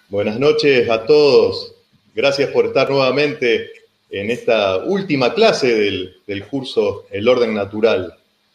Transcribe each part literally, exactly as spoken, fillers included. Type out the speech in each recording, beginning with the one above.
Buenas noches a todos. Gracias por estar nuevamente en esta última clase del, del curso El Orden Natural.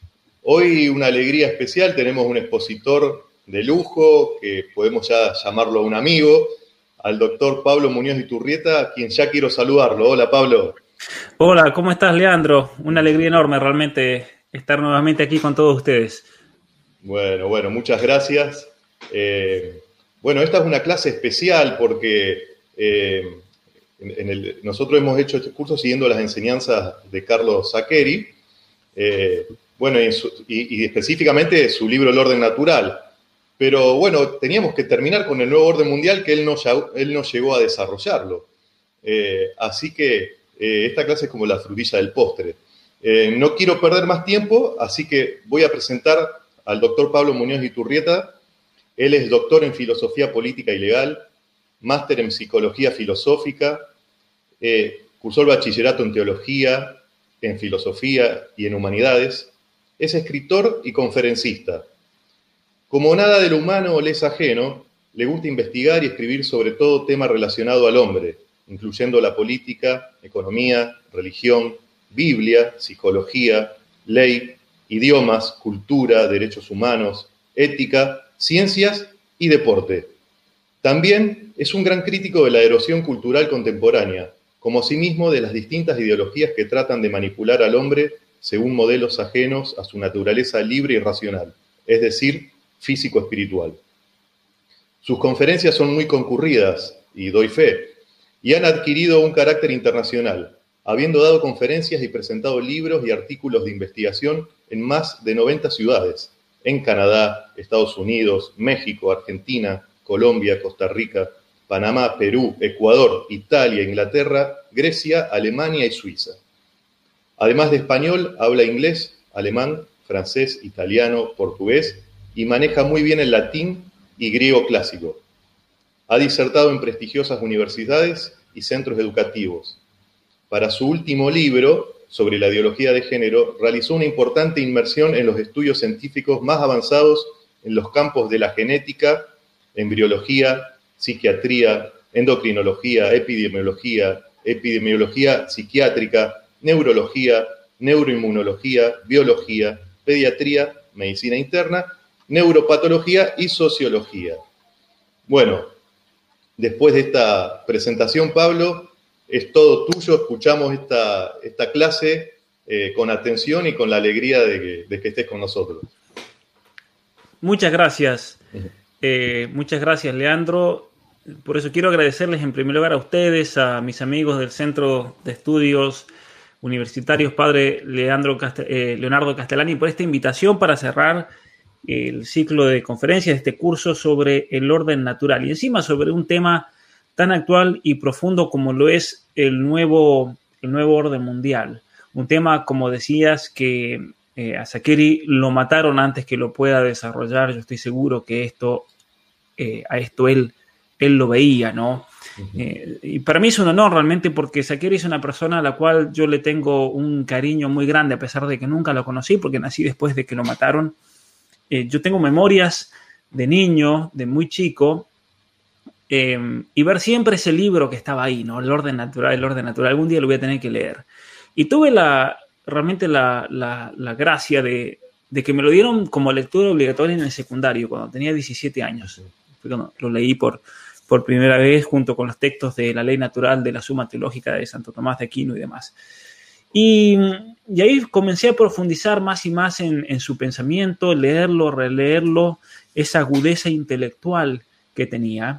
Hoy una alegría especial, tenemos un expositor de lujo, que podemos ya llamarlo un amigo, al doctor Pablo Muñoz Iturrieta, a quien ya quiero saludarlo. Hola, Pablo. Hola, ¿cómo estás, Leandro? Una alegría enorme realmente estar nuevamente aquí con todos ustedes. Bueno, bueno, muchas gracias. Eh, bueno, esta es una clase especial porque eh, en, en el, nosotros hemos hecho este curso siguiendo las enseñanzas de Carlos Saccheri, eh, bueno, y, su, y, y específicamente su libro El Orden Natural. Pero bueno, teníamos que terminar con el nuevo orden mundial que él no, él no llegó a desarrollarlo. Eh, así que eh, esta clase es como la frutilla del postre. Eh, no quiero perder más tiempo, así que voy a presentar al doctor Pablo Muñoz Iturrieta. Él es doctor en Filosofía Política y Legal, máster en Psicología Filosófica, eh, cursó el bachillerato en Teología, en Filosofía y en Humanidades. Es escritor y conferencista. Como nada de lo humano le es ajeno, le gusta investigar y escribir sobre todo tema relacionado al hombre, incluyendo la política, economía, religión, Biblia, psicología, ley, idiomas, cultura, derechos humanos, ética, ciencias y deporte. También es un gran crítico de la erosión cultural contemporánea, como asimismo de las distintas ideologías que tratan de manipular al hombre según modelos ajenos a su naturaleza libre y racional, es decir, físico-espiritual. Sus conferencias son muy concurridas, y doy fe, y han adquirido un carácter internacional, habiendo dado conferencias y presentado libros y artículos de investigación en más de noventa ciudades, en Canadá, Estados Unidos, México, Argentina, Colombia, Costa Rica, Panamá, Perú, Ecuador, Italia, Inglaterra, Grecia, Alemania y Suiza. Además de español, habla inglés, alemán, francés, italiano, portugués y maneja muy bien el latín y griego clásico. Ha disertado en prestigiosas universidades y centros educativos. Para su último libro, sobre la ideología de género, realizó una importante inmersión en los estudios científicos más avanzados en los campos de la genética, embriología, psiquiatría, endocrinología, epidemiología, epidemiología psiquiátrica, neurología, neuroinmunología, biología, pediatría, medicina interna, neuropatología y sociología. Bueno, después de esta presentación, Pablo, es todo tuyo. Escuchamos esta, esta clase eh, con atención y con la alegría de que, de que estés con nosotros. Muchas gracias. Eh, muchas gracias, Leandro. Por eso quiero agradecerles en primer lugar a ustedes, a mis amigos del Centro de Estudios Universitarios Padre Leandro Castel- eh, Leonardo Castellani, por esta invitación para cerrar el ciclo de conferencias de este curso sobre el orden natural y encima sobre un tema tan actual y profundo como lo es el nuevo, el nuevo orden mundial. Un tema, como decías, que eh, a Saccheri lo mataron antes que lo pueda desarrollar. Yo estoy seguro que esto, eh, a esto él, él lo veía, ¿no? Uh-huh. Eh, y para mí es un honor realmente porque Saccheri es una persona a la cual yo le tengo un cariño muy grande a pesar de que nunca lo conocí porque nací después de que lo mataron. Eh, yo tengo memorias de niño, de muy chico, eh, y ver siempre ese libro que estaba ahí, ¿no? El orden natural, el orden natural. Algún día lo voy a tener que leer. Y tuve la, realmente la, la, la gracia de, de que me lo dieron como lectura obligatoria en el secundario, cuando tenía diecisiete años. Fue cuando lo leí por, por primera vez junto con los textos de la ley natural, de la Suma Teológica de Santo Tomás de Aquino y demás. Y, y ahí comencé a profundizar más y más en, en su pensamiento, leerlo, releerlo, esa agudeza intelectual que tenía.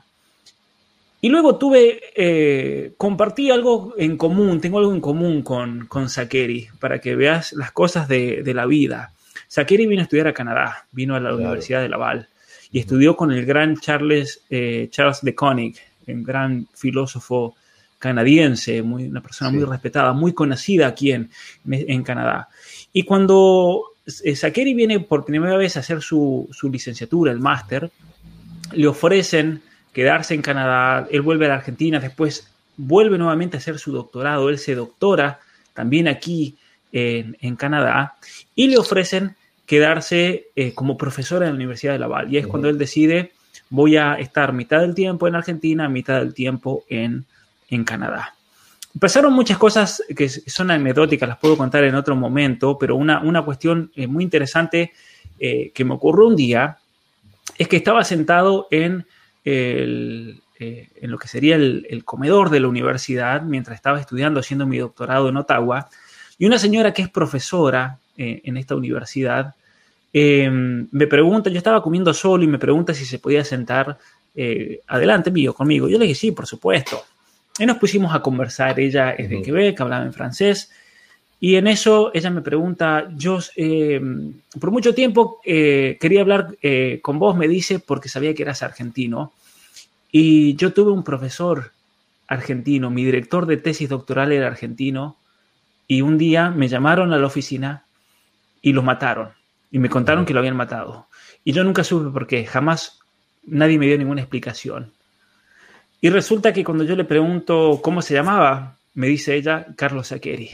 Y luego tuve, eh, compartí algo en común, tengo algo en común con, con Saccheri, para que veas las cosas de, de la vida. Saccheri vino a estudiar a Canadá, vino a la claro. Universidad de Laval y estudió con el gran Charles, eh, Charles de Konig, un gran filósofo canadiense, muy, una persona sí. muy respetada, muy conocida aquí en, en Canadá. Y cuando Saccheri viene por primera vez a hacer su, su licenciatura, el máster, le ofrecen quedarse en Canadá, él vuelve a la Argentina, después vuelve nuevamente a hacer su doctorado, él se doctora también aquí en, en Canadá, y le ofrecen quedarse eh, como profesor en la Universidad de Laval, y es uh-huh. cuando él decide voy a estar mitad del tiempo en Argentina, mitad del tiempo en, en Canadá. Pasaron muchas cosas que son anecdóticas, las puedo contar en otro momento, pero una, una cuestión eh, muy interesante eh, que me ocurrió un día es que estaba sentado en, el, eh, en lo que sería el, el comedor de la universidad mientras estaba estudiando, haciendo mi doctorado en Ottawa, y una señora que es profesora eh, en esta universidad eh, me pregunta, yo estaba comiendo solo y me pregunta si se podía sentar eh, adelante mío, conmigo. Yo le dije, sí, por supuesto. Y nos pusimos a conversar. Ella es de Quebec, hablaba en francés. Y en eso ella me pregunta, yo eh, por mucho tiempo eh, quería hablar eh, con vos, me dice, porque sabía que eras argentino. Y yo tuve un profesor argentino, mi director de tesis doctoral era argentino. Y un día me llamaron a la oficina y los mataron. Y me contaron que lo habían matado. Y yo nunca supe por qué, jamás nadie me dio ninguna explicación. Y resulta que cuando yo le pregunto cómo se llamaba, me dice ella, Carlos Saccheri.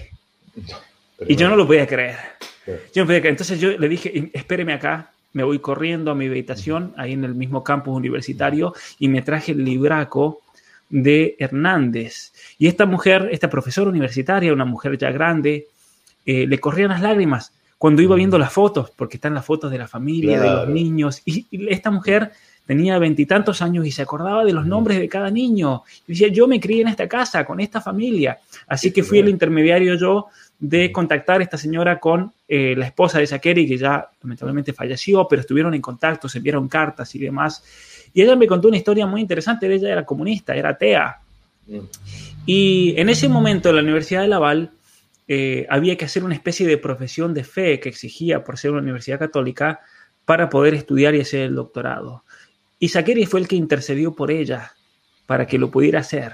Y yo no lo podía creer. Yo no podía creer. Entonces yo le dije, espéreme acá, me voy corriendo a mi habitación, ahí en el mismo campus universitario, y me traje el libraco de Hernández. Y esta mujer, esta profesora universitaria, una mujer ya grande, eh, le corrían las lágrimas cuando iba viendo las fotos, porque están las fotos de la familia, claro, de los niños. Y, y esta mujer tenía veintitantos años y se acordaba de los nombres de cada niño. Y decía, yo me crié en esta casa, con esta familia. Así que fui el intermediario yo de contactar a esta señora con eh, la esposa de Saccheri, que ya lamentablemente falleció, pero estuvieron en contacto, se enviaron cartas y demás. Y ella me contó una historia muy interesante. Ella era comunista, era atea. Y en ese momento en la Universidad de Laval eh, había que hacer una especie de profesión de fe que exigía, por ser una universidad católica, para poder estudiar y hacer el doctorado. Y Saccheri fue el que intercedió por ella para que lo pudiera hacer.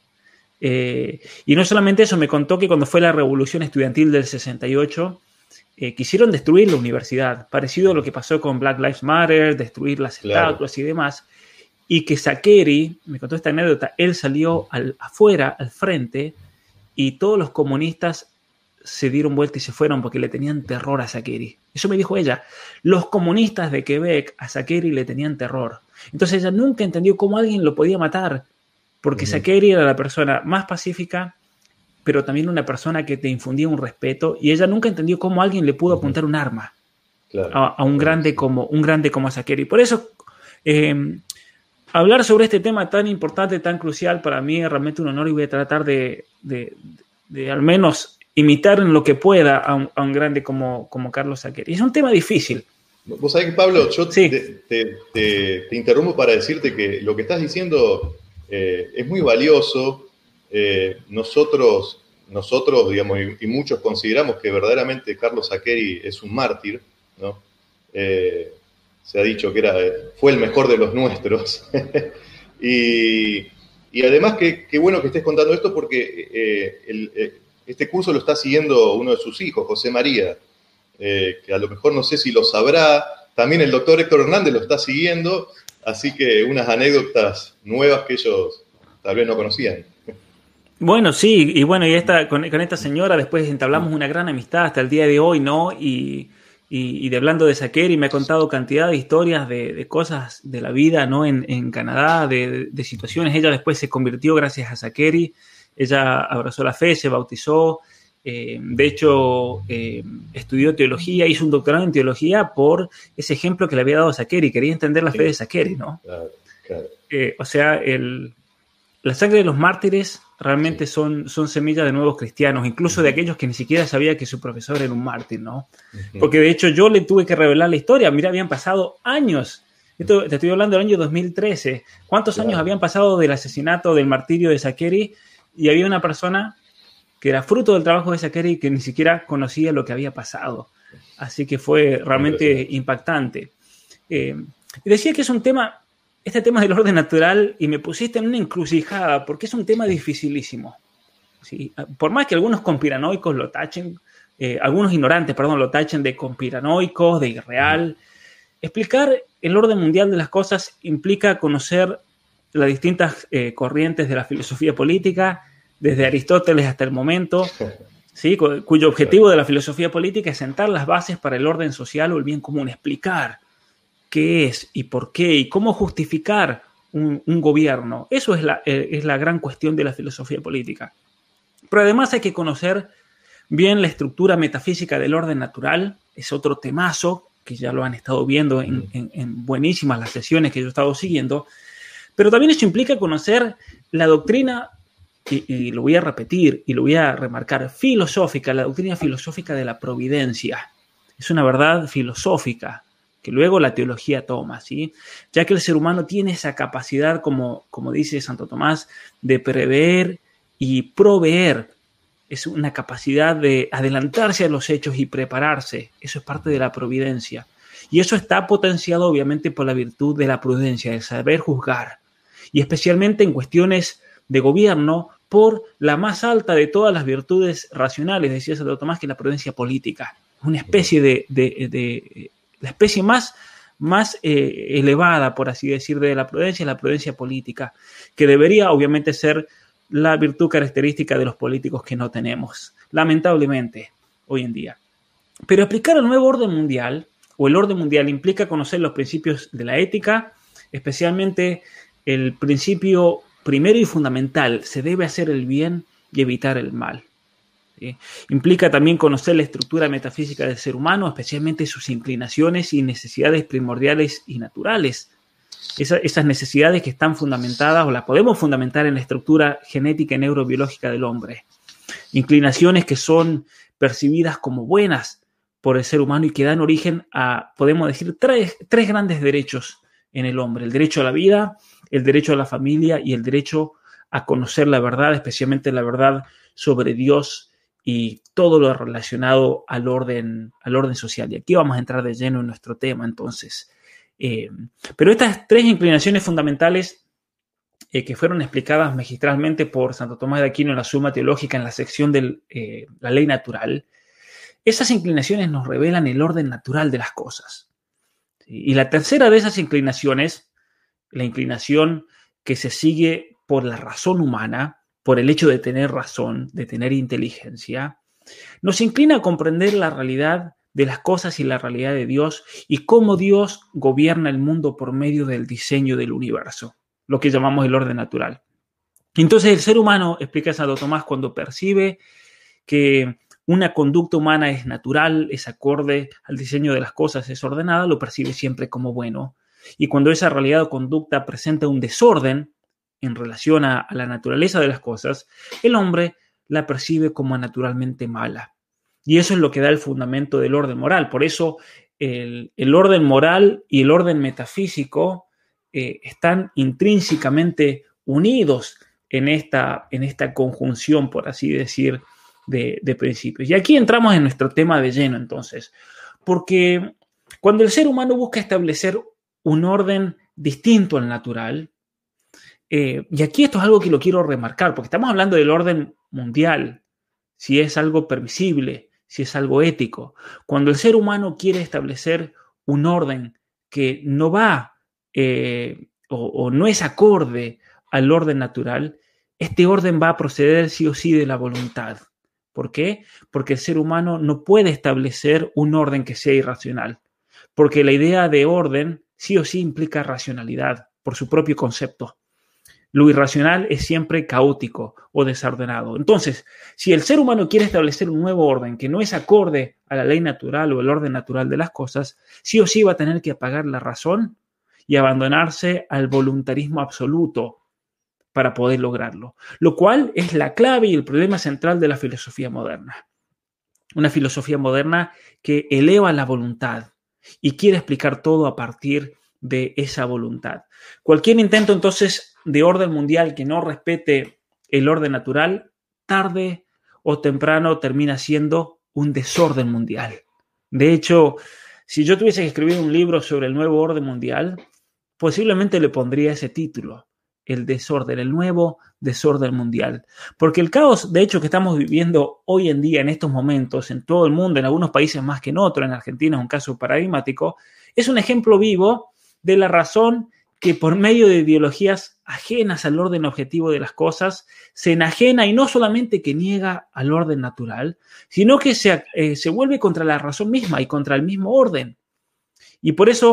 Eh, y no solamente eso, me contó que cuando fue la revolución estudiantil del sesenta y ocho, eh, quisieron destruir la universidad, parecido a lo que pasó con Black Lives Matter, destruir las claro. estatuas y demás. Y que Saccheri, me contó esta anécdota, él salió al, afuera, al frente, y todos los comunistas se dieron vuelta y se fueron porque le tenían terror a Saccheri. Eso me dijo ella. Los comunistas de Quebec a Saccheri le tenían terror. Entonces ella nunca entendió cómo alguien lo podía matar, porque uh-huh. Saccheri era la persona más pacífica, pero también una persona que te infundía un respeto, y ella nunca entendió cómo alguien le pudo uh-huh. apuntar un arma claro. a, a un, grande como, un grande como Saccheri. Por eso, eh, hablar sobre este tema tan importante, tan crucial, para mí es realmente un honor, y voy a tratar de, de, de, de al menos imitar en lo que pueda a un, a un grande como, como Carlos Saccheri. Es un tema difícil. Vos sabés que, Pablo, yo sí. te, te, te, te interrumpo para decirte que lo que estás diciendo eh, es muy valioso. Eh, nosotros, nosotros, digamos, y, y muchos consideramos que verdaderamente Carlos Saccheri es un mártir, ¿no? Eh, se ha dicho que era, fue el mejor de los nuestros. y, y además, que, que bueno que estés contando esto, porque eh, el, eh, este curso lo está siguiendo uno de sus hijos, José María, eh, que a lo mejor no sé si lo sabrá. También el doctor Héctor Hernández lo está siguiendo, así que unas anécdotas nuevas que ellos tal vez no conocían. Bueno, sí, y bueno, y esta, con, con esta señora después entablamos una gran amistad hasta el día de hoy, ¿no? Y, y, y de hablando de Saccheri, me ha contado cantidad de historias de, de cosas de la vida, ¿no? En, en Canadá, de, de, de situaciones. Ella después se convirtió gracias a Saccheri. Ella abrazó la fe, se bautizó, eh, de hecho eh, estudió teología, hizo un doctorado en teología por ese ejemplo que le había dado a Saccheri, quería entender la fe de Saccheri, ¿no? Claro, claro. Eh, o sea, el, la sangre de los mártires realmente sí. son, son semillas de nuevos cristianos, incluso uh-huh. de aquellos que ni siquiera sabía que su profesor era un mártir, ¿no? Uh-huh. Porque de hecho yo le tuve que revelar la historia, mira, habían pasado años. Esto, te estoy hablando del año dos mil trece. ¿Cuántos claro. años habían pasado del asesinato, del martirio de Saccheri? Y había una persona que era fruto del trabajo de Saccheri que ni siquiera conocía lo que había pasado. Así que fue realmente impactante. Eh, y decía que es un tema, este tema del orden natural, y me pusiste en una encrucijada, porque es un tema dificilísimo. ¿Sí? Por más que algunos conspiranoicos lo tachen, eh, algunos ignorantes, perdón, lo tachen de conspiranoicos, de irreal, explicar el orden mundial de las cosas implica conocer las distintas eh, corrientes de la filosofía política, desde Aristóteles hasta el momento, ¿sí? Cuyo objetivo de la filosofía política es sentar las bases para el orden social o el bien común, explicar qué es y por qué y cómo justificar un, un gobierno. Eso es la, es la gran cuestión de la filosofía política. Pero además hay que conocer bien la estructura metafísica del orden natural. Es otro temazo que ya lo han estado viendo en, en, en buenísimas las sesiones que yo he estado siguiendo. Pero también eso implica conocer la doctrina, y, y lo voy a repetir y lo voy a remarcar, filosófica, la doctrina filosófica de la providencia. Es una verdad filosófica que luego la teología toma, ¿sí? Ya que el ser humano tiene esa capacidad, como, como dice Santo Tomás, de prever y proveer. Es una capacidad de adelantarse a los hechos y prepararse. Eso es parte de la providencia. Y eso está potenciado obviamente por la virtud de la prudencia, del saber juzgar. Y especialmente en cuestiones de gobierno, por la más alta de todas las virtudes racionales, decía Santo Tomás, que es la prudencia política. Una especie de, de, de la especie más, más eh, elevada, por así decir, de la prudencia, es la prudencia política, que debería obviamente ser la virtud característica de los políticos que no tenemos, lamentablemente, hoy en día. Pero explicar el nuevo orden mundial, o el orden mundial, implica conocer los principios de la ética, especialmente el principio primero y fundamental: se debe hacer el bien y evitar el mal. ¿Sí? Implica también conocer la estructura metafísica del ser humano, especialmente sus inclinaciones y necesidades primordiales y naturales. Esa, esas necesidades que están fundamentadas o las podemos fundamentar en la estructura genética y neurobiológica del hombre. Inclinaciones que son percibidas como buenas por el ser humano y que dan origen a, podemos decir, tres, tres grandes derechos en el hombre: el derecho a la vida, el derecho a la familia y el derecho a conocer la verdad, especialmente la verdad sobre Dios y todo lo relacionado al orden, al orden social. Y aquí vamos a entrar de lleno en nuestro tema, entonces. Eh, pero estas tres inclinaciones fundamentales eh, que fueron explicadas magistralmente por Santo Tomás de Aquino en la Suma Teológica, en la sección de eh, la ley natural, esas inclinaciones nos revelan el orden natural de las cosas. ¿Sí? Y la tercera de esas inclinaciones, la inclinación que se sigue por la razón humana, por el hecho de tener razón, de tener inteligencia, nos inclina a comprender la realidad de las cosas y la realidad de Dios y cómo Dios gobierna el mundo por medio del diseño del universo, lo que llamamos el orden natural. Entonces el ser humano, explica Santo Tomás, cuando percibe que una conducta humana es natural, es acorde al diseño de las cosas, es ordenada, lo percibe siempre como bueno. Y cuando esa realidad o conducta presenta un desorden en relación a, a la naturaleza de las cosas, el hombre la percibe como naturalmente mala. Y eso es lo que da el fundamento del orden moral. Por eso el, el orden moral y el orden metafísico eh, están intrínsecamente unidos en esta, en esta conjunción, por así decir, de, de principios. Y aquí entramos en nuestro tema de lleno, entonces. Porque cuando el ser humano busca establecer un orden distinto al natural, eh, y aquí esto es algo que lo quiero remarcar, porque estamos hablando del orden mundial, si es algo permisible, si es algo ético. Cuando el ser humano quiere establecer un orden que no va eh, o, o no es acorde al orden natural, este orden va a proceder sí o sí de la voluntad. ¿Por qué? Porque el ser humano no puede establecer un orden que sea irracional, porque la idea de orden sí o sí implica racionalidad por su propio concepto. Lo irracional es siempre caótico o desordenado. Entonces, si el ser humano quiere establecer un nuevo orden que no es acorde a la ley natural o el orden natural de las cosas, sí o sí va a tener que apagar la razón y abandonarse al voluntarismo absoluto para poder lograrlo, lo cual es la clave y el problema central de la filosofía moderna. Una filosofía moderna que eleva la voluntad y quiere explicar todo a partir de esa voluntad. Cualquier intento entonces de orden mundial que no respete el orden natural, tarde o temprano termina siendo un desorden mundial. De hecho, si yo tuviese que escribir un libro sobre el nuevo orden mundial, posiblemente le pondría ese título: el desorden, el nuevo desorden mundial. Porque el caos, de hecho, que estamos viviendo hoy en día, en estos momentos, en todo el mundo, en algunos países más que en otros, en Argentina es un caso paradigmático, es un ejemplo vivo de la razón que por medio de ideologías ajenas al orden objetivo de las cosas, se enajena y no solamente que niega al orden natural, sino que se, eh, se vuelve contra la razón misma y contra el mismo orden. Y por eso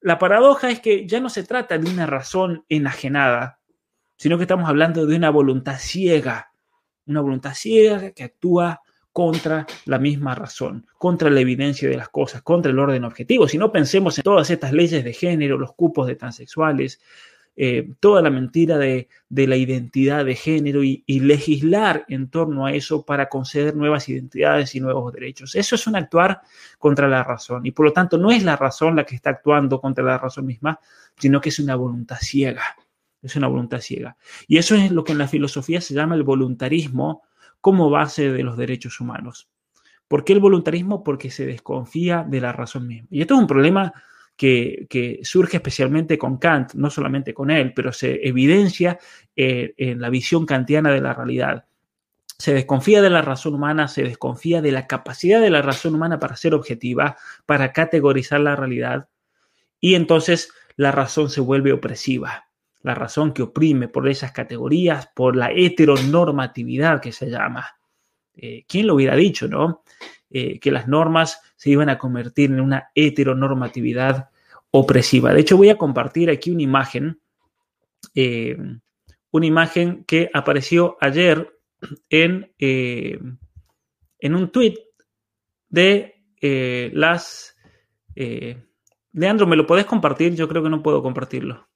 la paradoja es que ya no se trata de una razón enajenada, sino que estamos hablando de una voluntad ciega, una voluntad ciega que actúa contra la misma razón, contra la evidencia de las cosas, contra el orden objetivo. Si no, pensemos en todas estas leyes de género, los cupos de transexuales, eh, toda la mentira de, de la identidad de género y, y legislar en torno a eso para conceder nuevas identidades y nuevos derechos. Eso es un actuar contra la razón y por lo tanto no es la razón la que está actuando contra la razón misma, sino que es una voluntad ciega. Es una voluntad ciega. Y eso es lo que en la filosofía se llama el voluntarismo como base de los derechos humanos. ¿Por qué el voluntarismo? Porque se desconfía de la razón misma. Y esto es un problema que, que surge especialmente con Kant, no solamente con él, pero se evidencia eh, en la visión kantiana de la realidad. Se desconfía de la razón humana, se desconfía de la capacidad de la razón humana para ser objetiva, para categorizar la realidad, y entonces la razón se vuelve opresiva. La razón que oprime por esas categorías, por la heteronormatividad que se llama. Eh, ¿Quién lo hubiera dicho, no? Eh, que las normas se iban a convertir en una heteronormatividad opresiva. De hecho, voy a compartir aquí una imagen, eh, una imagen que apareció ayer en, eh, en un tuit de eh, las... Eh, Leandro, ¿me lo podés compartir? Yo creo que no puedo compartirlo.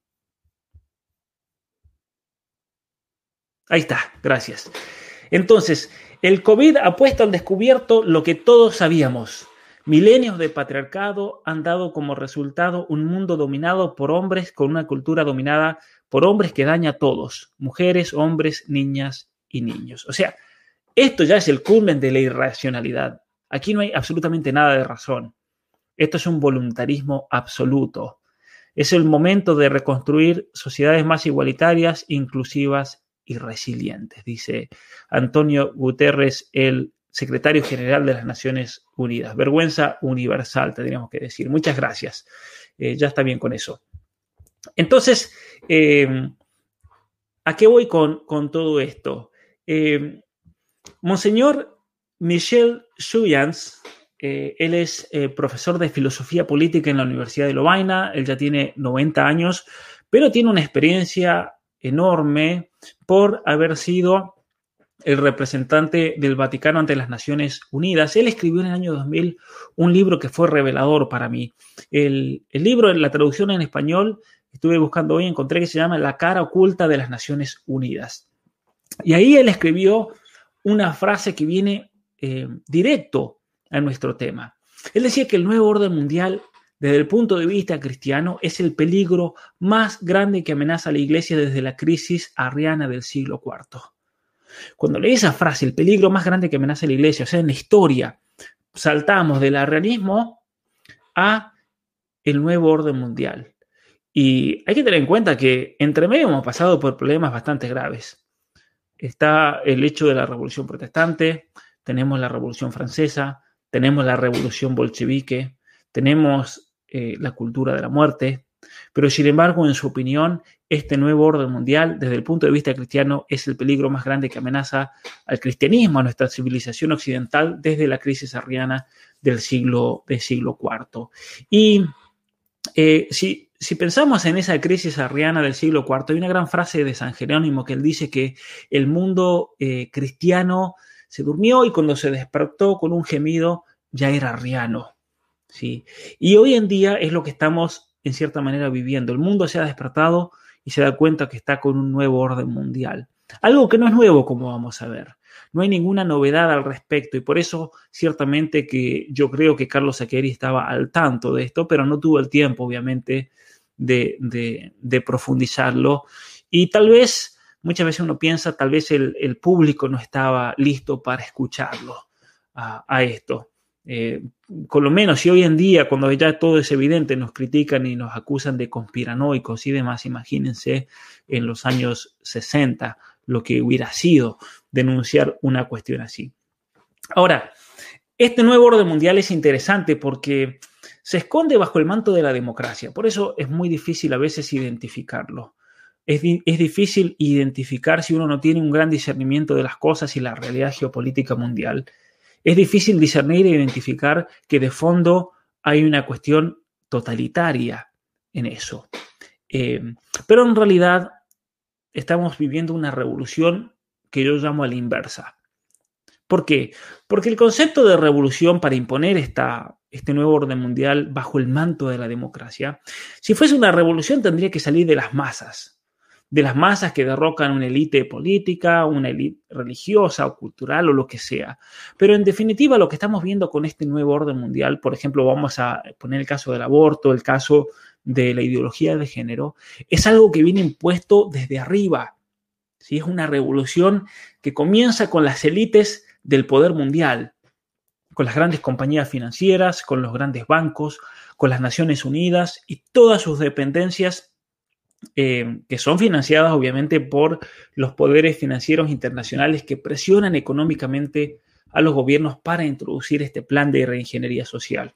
Ahí está, gracias. Entonces, el COVID ha puesto al descubierto lo que todos sabíamos. Milenios de patriarcado han dado como resultado un mundo dominado por hombres con una cultura dominada por hombres que daña a todos, mujeres, hombres, niñas y niños. O sea, esto ya es el culmen de la irracionalidad. Aquí no hay absolutamente nada de razón. Esto es un voluntarismo absoluto. Es el momento de reconstruir sociedades más igualitarias, inclusivas y resilientes, dice Antonio Guterres, el secretario general de las Naciones Unidas. Vergüenza universal, tendríamos que decir. Muchas gracias. Eh, ya está bien con eso. Entonces, eh, ¿a qué voy con, con todo esto? Eh, Monseñor Michel Chuyans, eh, él es eh, profesor de filosofía política en la Universidad de Lovaina. Él ya tiene noventa años, pero tiene una experiencia enorme por haber sido el representante del Vaticano ante las Naciones Unidas. Él escribió en el año dos mil un libro que fue revelador para mí. El, el libro, en la traducción en español, estuve buscando hoy, encontré que se llama La cara oculta de las Naciones Unidas. Y ahí él escribió una frase que viene eh, directo a nuestro tema. Él decía que el nuevo orden mundial, desde el punto de vista cristiano, es el peligro más grande que amenaza a la Iglesia desde la crisis arriana del siglo cuarto. Cuando leí esa frase, el peligro más grande que amenaza a la Iglesia, o sea, en la historia, saltamos del arrianismo a el nuevo orden mundial. Y hay que tener en cuenta que entre medio hemos pasado por problemas bastante graves. Está el hecho de la Revolución Protestante, tenemos la Revolución Francesa, tenemos la Revolución Bolchevique, tenemos Eh, la cultura de la muerte, pero sin embargo, en su opinión, este nuevo orden mundial, desde el punto de vista cristiano, es el peligro más grande que amenaza al cristianismo, a nuestra civilización occidental, desde la crisis arriana del siglo, del siglo cuarto. Y eh, si, si pensamos en esa crisis arriana del siglo cuarto, hay una gran frase de San Jerónimo que él dice que el mundo eh, cristiano se durmió y cuando se despertó con un gemido ya era arriano. Sí. Y hoy en día es lo que estamos en cierta manera viviendo. El mundo se ha despertado y se da cuenta que está con un nuevo orden mundial. Algo que no es nuevo, como vamos a ver. No hay ninguna novedad al respecto y por eso ciertamente que yo creo que Carlos Saccheri estaba al tanto de esto, pero no tuvo el tiempo, obviamente, de, de, de profundizarlo. Y tal vez, muchas veces uno piensa, tal vez el, el público no estaba listo para escucharlo a, a esto. Eh, con lo menos si hoy en día, cuando ya todo es evidente, nos critican y nos acusan de conspiranoicos y demás, imagínense en los años sesenta lo que hubiera sido denunciar una cuestión así. Ahora, este nuevo orden mundial es interesante porque se esconde bajo el manto de la democracia, por eso es muy difícil a veces identificarlo. Es, di- es difícil identificar si uno no tiene un gran discernimiento de las cosas y la realidad geopolítica mundial. Es difícil discernir e identificar que de fondo hay una cuestión totalitaria en eso. Eh, pero en realidad estamos viviendo una revolución que yo llamo a la inversa. ¿Por qué? Porque el concepto de revolución para imponer esta, este nuevo orden mundial bajo el manto de la democracia, si fuese una revolución tendría que salir de las masas, de las masas que derrocan una élite política, una élite religiosa o cultural o lo que sea. Pero en definitiva lo que estamos viendo con este nuevo orden mundial, por ejemplo, vamos a poner el caso del aborto, el caso de la ideología de género, es algo que viene impuesto desde arriba. ¿Sí? Es una revolución que comienza con las élites del poder mundial, con las grandes compañías financieras, con los grandes bancos, con las Naciones Unidas y todas sus dependencias eh, que son financiadas obviamente por los poderes financieros internacionales que presionan económicamente a los gobiernos para introducir este plan de reingeniería social.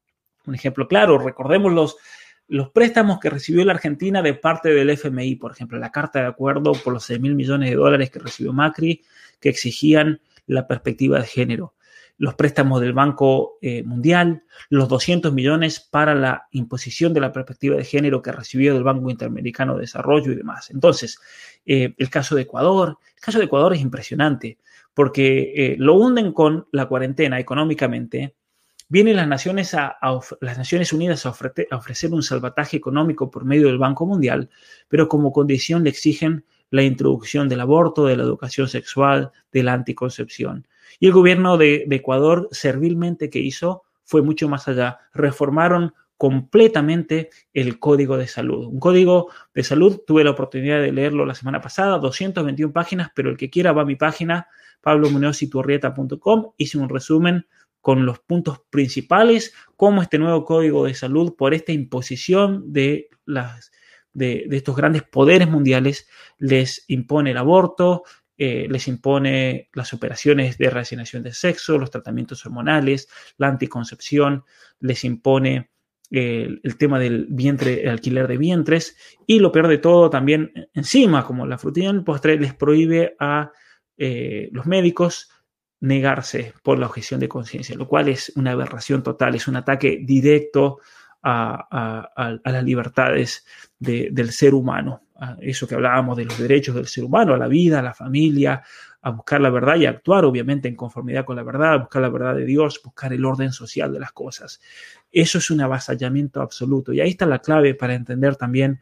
Un ejemplo claro, recordemos los, los préstamos que recibió la Argentina de parte del F M I, por ejemplo, la carta de acuerdo por los seis mil millones de dólares que recibió Macri, que exigían la perspectiva de género, los préstamos del Banco eh, Mundial, los doscientos millones para la imposición de la perspectiva de género que recibió del Banco Interamericano de Desarrollo y demás. Entonces, eh, el caso de Ecuador, el caso de Ecuador es impresionante porque eh, lo hunden con la cuarentena económicamente. Vienen las Naciones, a, a las Naciones Unidas a, ofrete, a ofrecer un salvataje económico por medio del Banco Mundial, pero como condición le exigen la introducción del aborto, de la educación sexual, de la anticoncepción. Y el gobierno de, de Ecuador, servilmente, ¿qué hizo? Fue mucho más allá. Reformaron completamente el Código de Salud. Un Código de Salud, tuve la oportunidad de leerlo la semana pasada, doscientas veintiuna páginas, pero el que quiera va a mi página, pablo munoz iturrieta punto com. Hice un resumen con los puntos principales, cómo este nuevo Código de Salud, por esta imposición de las De, de estos grandes poderes mundiales, les impone el aborto, eh, les impone las operaciones de reasignación de sexo, los tratamientos hormonales, la anticoncepción, les impone eh, el tema del vientre, el alquiler de vientres, y lo peor de todo también encima, como la frutilla en el postre, les prohíbe a eh, los médicos negarse por la objeción de conciencia, lo cual es una aberración total, es un ataque directo A, a, a las libertades de, del ser humano, a eso que hablábamos de los derechos del ser humano, a la vida, a la familia, a buscar la verdad y a actuar obviamente en conformidad con la verdad, a buscar la verdad de Dios, buscar el orden social de las cosas. Eso es un avasallamiento absoluto y ahí está la clave para entender también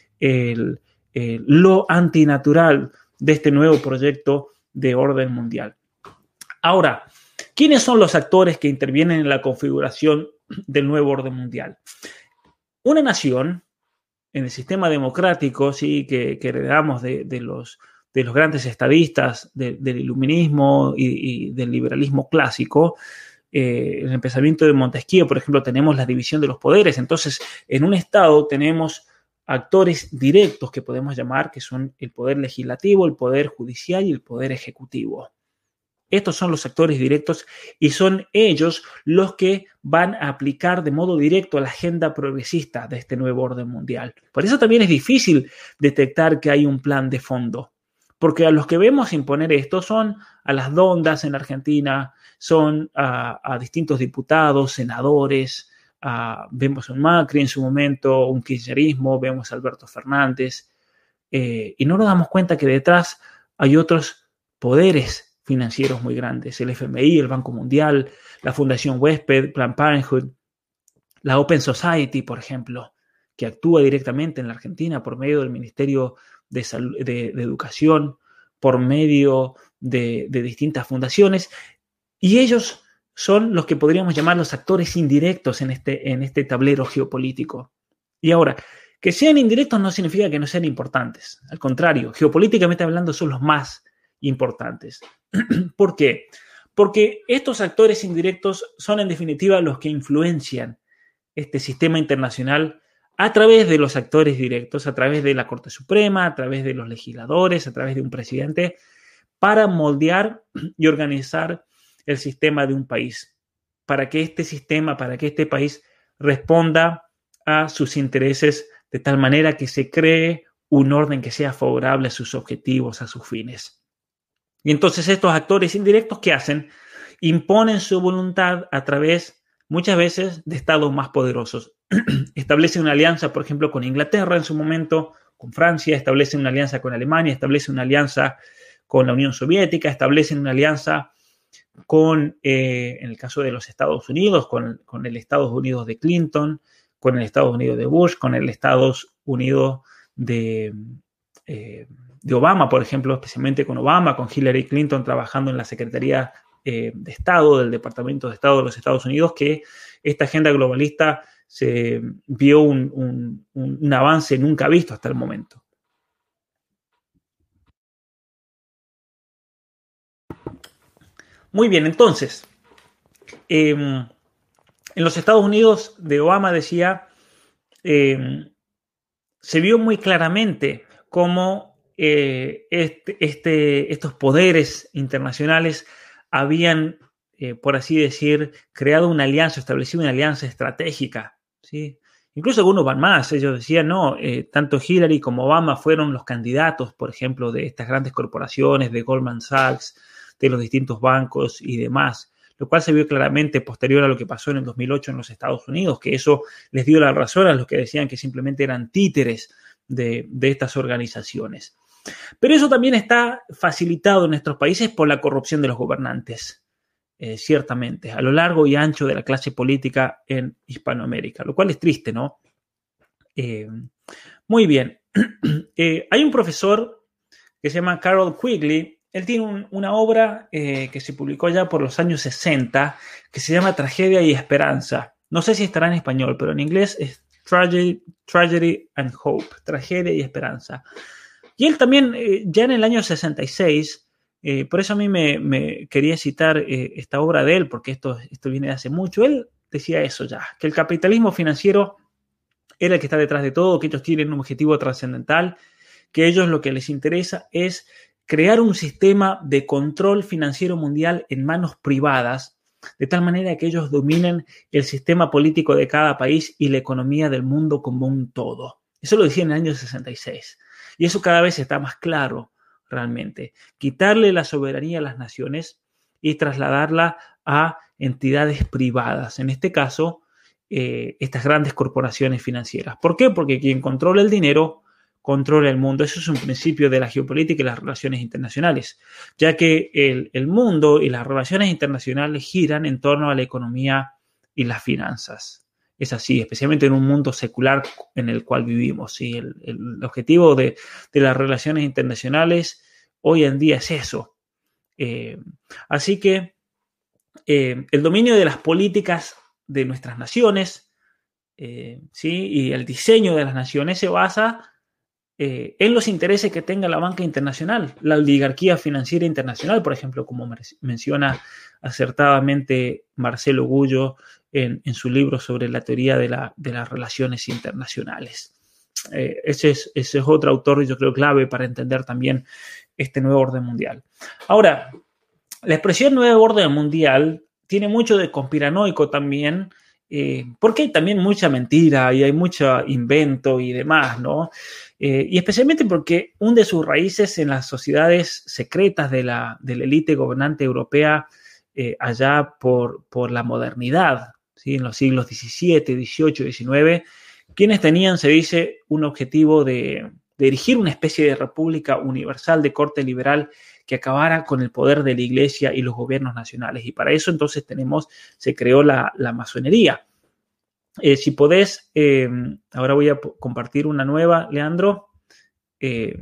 el, el, lo antinatural de este nuevo proyecto de orden mundial. Ahora, ¿quiénes son los actores que intervienen en la configuración del nuevo orden mundial? Una nación, en el sistema democrático, sí, que, que heredamos de, de, los, de los grandes estadistas de, del iluminismo y, y del liberalismo clásico, eh, en el pensamiento de Montesquieu, por ejemplo, tenemos la división de los poderes. Entonces, en un Estado tenemos actores directos que podemos llamar, que son el poder legislativo, el poder judicial y el poder ejecutivo. Estos son los actores directos y son ellos los que van a aplicar de modo directo a la agenda progresista de este nuevo orden mundial. Por eso también es difícil detectar que hay un plan de fondo, porque a los que vemos imponer esto son a las dondas en Argentina, son a, a distintos diputados, senadores, a, vemos a un Macri en su momento, un kirchnerismo, vemos a Alberto Fernández, eh, y no nos damos cuenta que detrás hay otros poderes financieros muy grandes, el F M I, el Banco Mundial, la Fundación Huésped, Planned Parenthood, la Open Society, por ejemplo, que actúa directamente en la Argentina por medio del Ministerio de, Salud, de, de Educación, por medio de, de distintas fundaciones, y ellos son los que podríamos llamar los actores indirectos en este, en este tablero geopolítico. Y ahora, que sean indirectos no significa que no sean importantes, al contrario, geopolíticamente hablando son los más importantes. ¿Por qué? Porque estos actores indirectos son en definitiva los que influencian este sistema internacional a través de los actores directos, a través de la Corte Suprema, a través de los legisladores, a través de un presidente, para moldear y organizar el sistema de un país, para que este sistema, para que este país responda a sus intereses de tal manera que se cree un orden que sea favorable a sus objetivos, a sus fines. Y entonces estos actores indirectos, ¿qué hacen? Imponen su voluntad a través, muchas veces, de estados más poderosos. establece una alianza, por ejemplo, con Inglaterra en su momento, con Francia, establece una alianza con Alemania, establece una alianza con la Unión Soviética, establecen una alianza con, eh, en el caso de los Estados Unidos, con, con el Estados Unidos de Clinton, con el Estados Unidos de Bush, con el Estados Unidos de, eh, de Obama, por ejemplo, especialmente con Obama, con Hillary Clinton trabajando en la Secretaría eh, de Estado, del Departamento de Estado de los Estados Unidos, que esta agenda globalista se vio un, un, un avance nunca visto hasta el momento. Muy bien, entonces, eh, en los Estados Unidos de Obama decía, eh, se vio muy claramente cómo eh, este, este, estos poderes internacionales habían, eh, por así decir, creado una alianza, establecido una alianza estratégica, ¿sí? Incluso algunos van más, ellos decían, no, eh, tanto Hillary como Obama fueron los candidatos, por ejemplo, de estas grandes corporaciones, de Goldman Sachs, de los distintos bancos y demás, lo cual se vio claramente posterior a lo que pasó en el dos mil ocho en los Estados Unidos, que eso les dio la razón a los que decían que simplemente eran títeres de, de estas organizaciones. Pero eso también está facilitado en nuestros países por la corrupción de los gobernantes, eh, ciertamente, a lo largo y ancho de la clase política en Hispanoamérica, lo cual es triste, ¿no? Eh, muy bien. eh, hay un profesor que se llama Carroll Quigley. Él tiene un, una obra eh, que se publicó ya por los años sesenta que se llama Tragedia y Esperanza. No sé si estará en español, pero en inglés es Tragedy, Tragedy and Hope, Tragedia y Esperanza. Y él también, eh, ya en el año sesenta y seis, eh, por eso a mí me, me quería citar eh, esta obra de él, porque esto, esto viene de hace mucho. Él decía eso ya, que el capitalismo financiero era el que está detrás de todo, que ellos tienen un objetivo trascendental, que a ellos lo que les interesa es crear un sistema de control financiero mundial en manos privadas, de tal manera que ellos dominen el sistema político de cada país y la economía del mundo como un todo. Eso lo decía en el año sesenta y seis. Y eso cada vez está más claro realmente. Quitarle la soberanía a las naciones y trasladarla a entidades privadas. En este caso, eh, estas grandes corporaciones financieras. ¿Por qué? Porque quien controla el dinero controla el mundo. Eso es un principio de la geopolítica y las relaciones internacionales, ya que el, el mundo y las relaciones internacionales giran en torno a la economía y las finanzas. Es así, especialmente en un mundo secular en el cual vivimos. ¿Sí? El, el objetivo de, de las relaciones internacionales hoy en día es eso. Eh, así que eh, el dominio de las políticas de nuestras naciones, eh, ¿sí? y el diseño de las naciones se basa Eh, en los intereses que tenga la banca internacional, la oligarquía financiera internacional, por ejemplo, como menciona acertadamente Marcelo Gullo en, en su libro sobre la teoría de, la, de las relaciones internacionales. Eh, ese, es, ese es otro autor, yo creo, clave para entender también este nuevo orden mundial. Ahora, la expresión nuevo orden mundial tiene mucho de conspiranoico también, eh, porque hay también mucha mentira y hay mucho invento y demás, ¿no? Eh, y especialmente porque hunde sus raíces en las sociedades secretas de la, de la élite gobernante europea eh, allá por, por la modernidad, ¿sí? En los siglos diecisiete, dieciocho, diecinueve, quienes tenían, se dice, un objetivo de, de erigir una especie de república universal de corte liberal que acabara con el poder de la iglesia y los gobiernos nacionales. Y para eso entonces tenemos, se creó la, la masonería. Eh, si podés, eh, ahora voy a compartir una nueva, Leandro. Eh,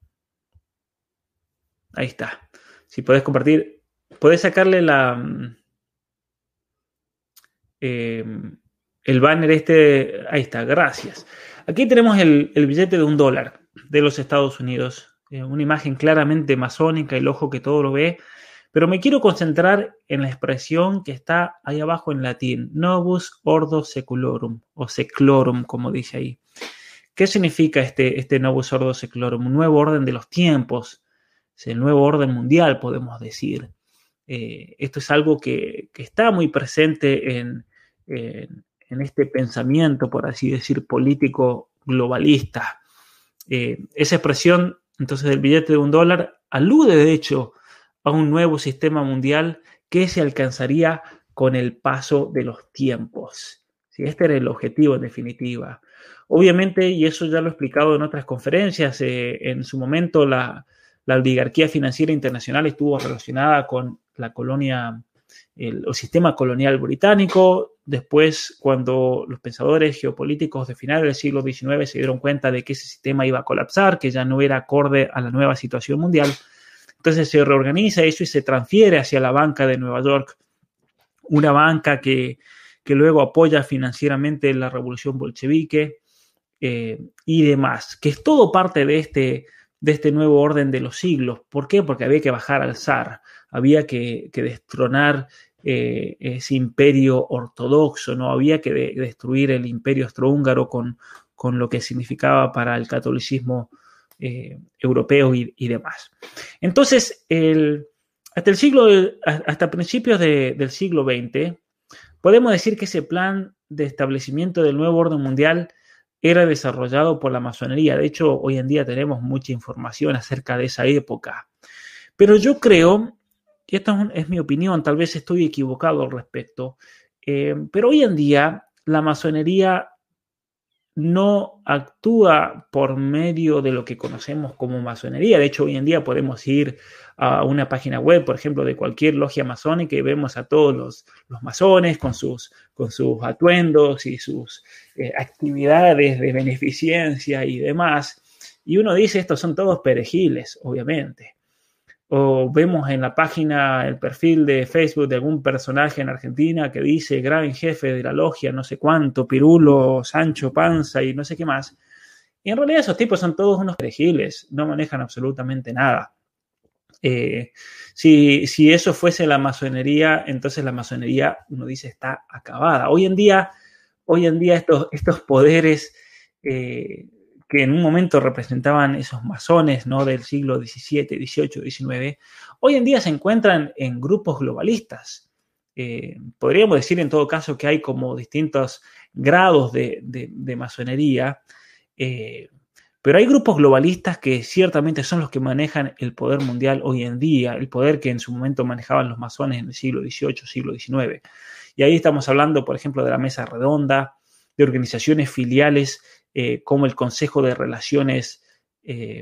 ahí está. Si podés compartir, podés sacarle la eh, el banner este. Ahí está, gracias. Aquí tenemos el, el billete de un dólar de los Estados Unidos. Eh, una imagen claramente masónica, el ojo que todo lo ve. Pero me quiero concentrar en la expresión que está ahí abajo en latín, Novus Ordo Seclorum, o Seclorum, como dice ahí. ¿Qué significa este, este Novus Ordo Seclorum? Un nuevo orden de los tiempos, es el nuevo orden mundial, podemos decir. Eh, esto es algo que, que está muy presente en, en, en este pensamiento, por así decir, político globalista. Eh, esa expresión, entonces, del billete de un dólar, alude, de hecho, a un nuevo sistema mundial que se alcanzaría con el paso de los tiempos. ¿sí? Este era el objetivo en definitiva. Obviamente, y eso ya lo he explicado en otras conferencias, eh, en su momento la, la oligarquía financiera internacional estuvo relacionada con la colonia, el, el sistema colonial británico. Después, cuando los pensadores geopolíticos de finales del siglo diecinueve se dieron cuenta de que ese sistema iba a colapsar, que ya no era acorde a la nueva situación mundial, entonces se reorganiza eso y se transfiere hacia la banca de Nueva York, una banca que, que luego apoya financieramente la revolución bolchevique eh, y demás, que es todo parte de este, de este nuevo orden de los siglos. ¿Por qué? Porque había que bajar al zar, había que, que destronar eh, ese imperio ortodoxo, ¿no? Había que de, destruir el imperio austrohúngaro con, con lo que significaba para el catolicismo eh, europeo y, y demás. Entonces, el, hasta el siglo, hasta principios de, del siglo veinte, podemos decir que ese plan de establecimiento del nuevo orden mundial era desarrollado por la masonería. De hecho, hoy en día tenemos mucha información acerca de esa época. Pero yo creo, y esto es, es mi opinión, tal vez estoy equivocado al respecto, eh, pero hoy en día la masonería no actúa por medio de lo que conocemos como masonería. De hecho, hoy en día podemos ir a una página web, por ejemplo, de cualquier logia masónica y vemos a todos los, los masones con sus, con sus atuendos y sus eh, actividades de beneficencia y demás. Y uno dice, estos son todos perejiles, obviamente. O vemos en la página el perfil de Facebook de algún personaje en Argentina que dice gran jefe de la logia, no sé cuánto, Pirulo, Sancho Panza y no sé qué más. Y en realidad esos tipos son todos unos perejiles, no manejan absolutamente nada. Eh, si, si eso fuese la masonería, entonces la masonería, uno dice, está acabada. Hoy en día, hoy en día estos, estos poderes eh, que en un momento representaban esos masones, ¿no?, del siglo diecisiete, dieciocho, diecinueve, hoy en día se encuentran en grupos globalistas. Eh, podríamos decir en todo caso que hay como distintos grados de, de, de masonería, eh, pero hay grupos globalistas que ciertamente son los que manejan el poder mundial hoy en día, el poder que en su momento manejaban los masones en el siglo dieciocho, siglo diecinueve. Y ahí estamos hablando, por ejemplo, de la Mesa Redonda, de organizaciones filiales eh, como el Consejo de Relaciones eh,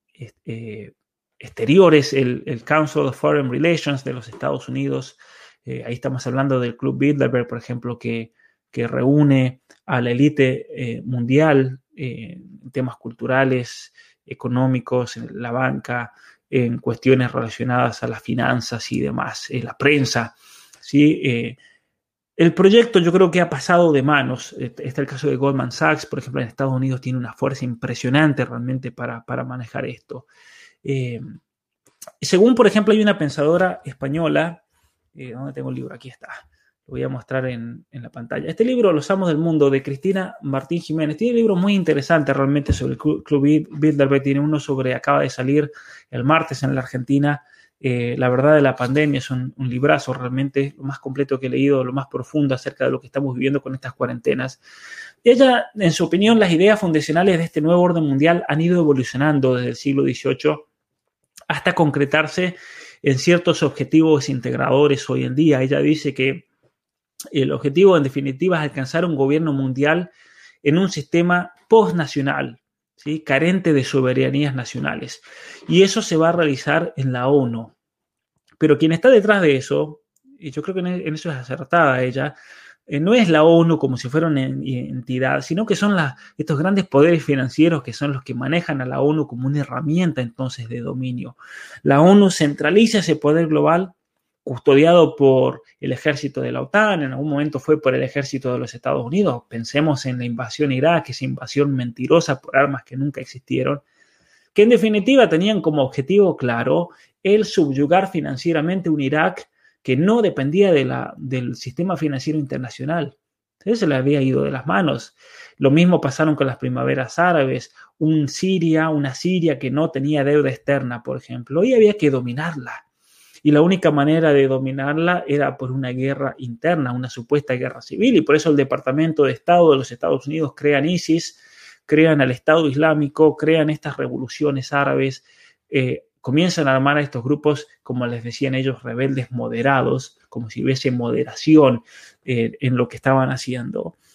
eh, Exteriores, el, el Council of Foreign Relations de los Estados Unidos. Eh, ahí estamos hablando del Club Bilderberg, por ejemplo, que, que reúne a la élite eh, mundial eh, en temas culturales, económicos, en la banca, en cuestiones relacionadas a las finanzas y demás, en la prensa, ¿sí? Eh, El proyecto yo creo que ha pasado de manos. Está el caso de Goldman Sachs, por ejemplo, en Estados Unidos tiene una fuerza impresionante realmente para, para manejar esto. Eh, según, por ejemplo, hay una pensadora española, eh, ¿dónde tengo el libro? Aquí está, lo voy a mostrar en, en la pantalla. Este libro, Los Amos del Mundo, de Cristina Martín Jiménez, tiene libros muy interesantes realmente sobre el Club Bilderberg. Tiene uno sobre, acaba de salir el martes en la Argentina, Eh, La verdad de la pandemia. Es un, un librazo realmente, lo más completo que he leído, lo más profundo acerca de lo que estamos viviendo con estas cuarentenas. Y ella, en su opinión, las ideas fundacionales de este nuevo orden mundial han ido evolucionando desde el siglo dieciocho hasta concretarse en ciertos objetivos integradores hoy en día. Ella dice que el objetivo, en definitiva, es alcanzar un gobierno mundial en un sistema postnacional, ¿sí?, carente de soberanías nacionales. Y eso se va a realizar en la ONU. Pero quien está detrás de eso, y yo creo que en eso es acertada ella, eh, no es la ONU como si fuera una entidad, sino que son la, estos grandes poderes financieros que son los que manejan a la ONU como una herramienta entonces de dominio. La ONU centraliza ese poder global custodiado por el ejército de la OTAN, en algún momento fue por el ejército de los Estados Unidos. Pensemos en la invasión a Irak, esa invasión mentirosa por armas que nunca existieron, que en definitiva tenían como objetivo claro el subyugar financieramente un Irak que no dependía de la, del sistema financiero internacional. Entonces se le había ido de las manos. Lo mismo pasaron con las primaveras árabes, un Siria, una Siria que no tenía deuda externa, por ejemplo, y había que dominarla. Y la única manera de dominarla era por una guerra interna, una supuesta guerra civil, y por eso el Departamento de Estado de los Estados Unidos crean ISIS, crean al Estado Islámico, crean estas revoluciones árabes, eh, comienzan a armar a estos grupos, como les decían ellos, rebeldes moderados, como si hubiese moderación eh, en lo que estaban haciendo.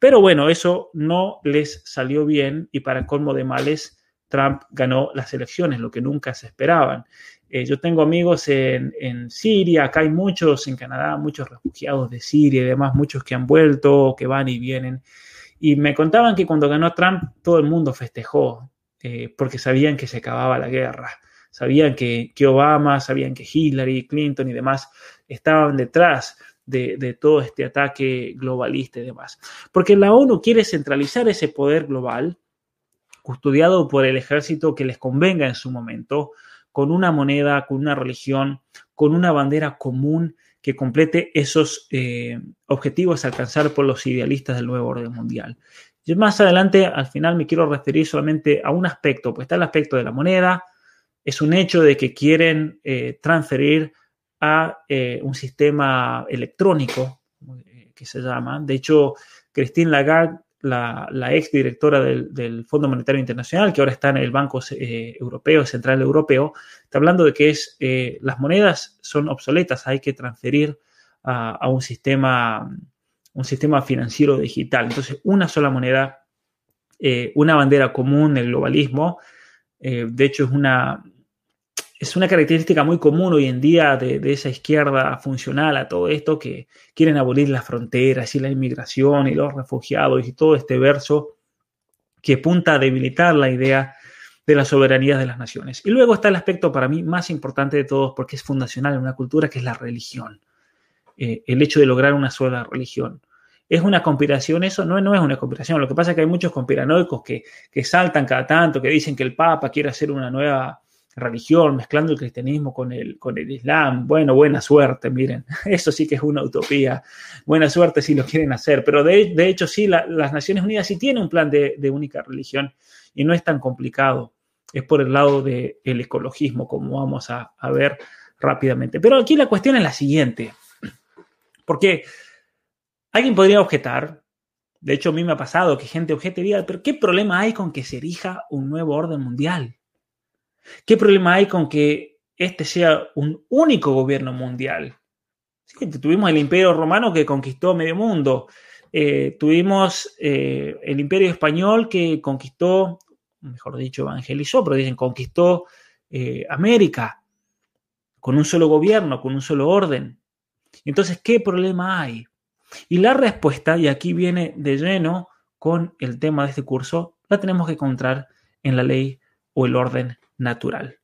Pero bueno, eso no les salió bien y para colmo de males, Trump ganó las elecciones, lo que nunca se esperaban. Eh, yo tengo amigos en, en Siria, acá hay muchos en Canadá, muchos refugiados de Siria y demás, muchos que han vuelto, que van y vienen. Y me contaban que cuando ganó Trump todo el mundo festejó, eh, porque sabían que se acababa la guerra. Sabían que, que Obama, sabían que Hillary, Clinton y demás estaban detrás de, de todo este ataque globalista y demás. Porque la ONU quiere centralizar ese poder global, custodiado por el ejército que les convenga en su momento, con una moneda, con una religión, con una bandera común que complete esos eh, objetivos a alcanzar por los idealistas del nuevo orden mundial. Yo más adelante, al final, me quiero referir solamente a un aspecto, pues está el aspecto de la moneda. Es un hecho de que quieren eh, transferir a eh, un sistema electrónico, eh, que se llama. De hecho, Christine Lagarde, la, la ex directora del, del Fondo Monetario Internacional, que ahora está en el Banco eh, Europeo, Central Europeo, está hablando de que es, eh, las monedas son obsoletas, hay que transferir a, a un sistema, un sistema financiero digital. Entonces, una sola moneda, eh, una bandera común, el globalismo, eh, de hecho es una... Es una característica muy común hoy en día de, de esa izquierda funcional a todo esto, que quieren abolir las fronteras y la inmigración y los refugiados y todo este verso que apunta a debilitar la idea de la soberanía de las naciones. Y luego está el aspecto para mí más importante de todos, porque es fundacional en una cultura, que es la religión. Eh, el hecho de lograr una sola religión. ¿Es una conspiración eso? No, no es una conspiración. Lo que pasa es que hay muchos conspiranoicos que, que saltan cada tanto, que dicen que el Papa quiere hacer una nueva religión, mezclando el cristianismo con el, con el islam. Bueno, buena suerte, miren, eso sí que es una utopía. Buena suerte si lo quieren hacer, pero de, de hecho sí, la, las Naciones Unidas sí tienen un plan de, de única religión y no es tan complicado. Es por el lado del ecologismo, como vamos a, a ver rápidamente. Pero aquí la cuestión es la siguiente, porque alguien podría objetar, de hecho a mí me ha pasado que gente objete y diga, pero ¿qué problema hay con que se erija un nuevo orden mundial? ¿Qué problema hay con que este sea un único gobierno mundial? Sí, tuvimos el Imperio Romano que conquistó medio mundo. Eh, tuvimos eh, el Imperio Español que conquistó, mejor dicho, evangelizó, pero dicen conquistó eh, América con un solo gobierno, con un solo orden. Entonces, ¿qué problema hay? Y la respuesta, y aquí viene de lleno con el tema de este curso, la tenemos que encontrar en la ley o el orden natural.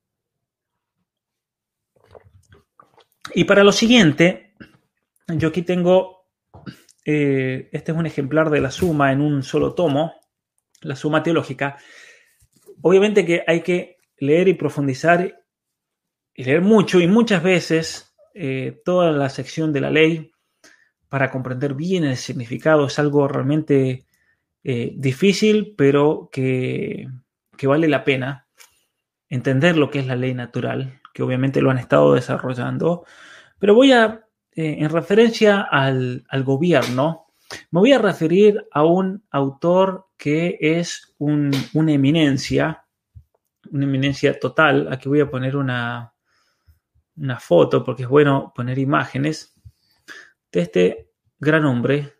Y para lo siguiente, yo aquí tengo, eh, este es un ejemplar de la Suma en un solo tomo, la Suma teológica. Obviamente que hay que leer y profundizar y leer mucho y muchas veces eh, toda la sección de la ley para comprender bien el significado. Es algo realmente eh, difícil, pero que, que vale la pena entender lo que es la ley natural, que obviamente lo han estado desarrollando, pero voy a, eh, en referencia al, al gobierno, me voy a referir a un autor que es un, una eminencia, una eminencia total. Aquí voy a poner una, una foto, porque es bueno poner imágenes de este gran hombre.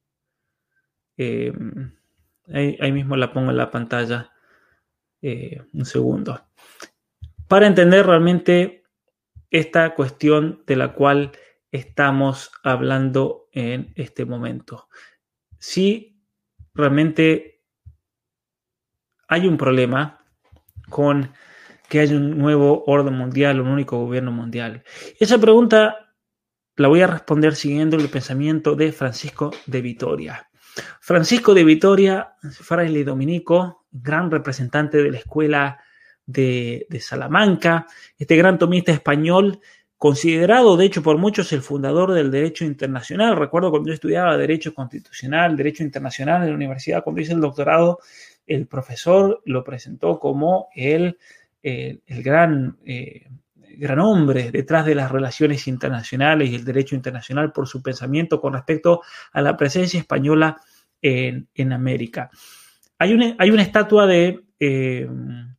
Eh, ahí, ahí mismo la pongo en la pantalla. Eh, un segundo. Para entender realmente esta cuestión de la cual estamos hablando en este momento. Si realmente hay un problema con que haya un nuevo orden mundial, un único gobierno mundial. Esa pregunta la voy a responder siguiendo el pensamiento de Francisco de Vitoria. Francisco de Vitoria, fraile dominico, gran representante de la escuela de, de Salamanca, este gran tomista español, considerado de hecho por muchos el fundador del derecho internacional. Recuerdo cuando yo estudiaba derecho constitucional, derecho internacional en la universidad, cuando hice el doctorado, el profesor lo presentó como el, el, el gran, eh, gran hombre detrás de las relaciones internacionales y el derecho internacional por su pensamiento con respecto a la presencia española en, en América. Hay una, hay una estatua de, eh,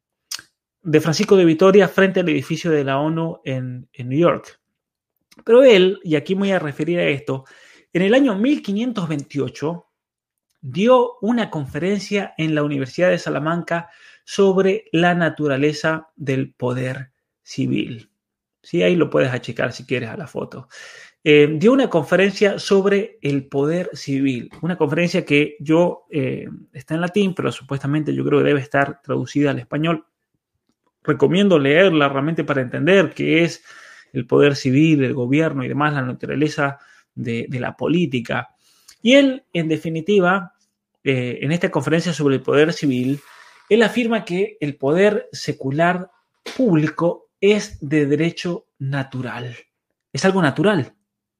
de Francisco de Vitoria frente al edificio de la ONU en, en New York. Pero él, y aquí me voy a referir a esto, en el año mil quinientos veintiocho dio una conferencia en la Universidad de Salamanca sobre la naturaleza del poder civil. Sí, ahí lo puedes achicar si quieres a la foto. Eh, dio una conferencia sobre el poder civil, una conferencia que yo, eh, está en latín, pero supuestamente yo creo que debe estar traducida al español. Recomiendo leerla realmente para entender qué es el poder civil, el gobierno y demás, la naturaleza de, de la política. Y él, en definitiva, eh, en esta conferencia sobre el poder civil, él afirma que el poder secular público es de derecho natural. Es algo natural.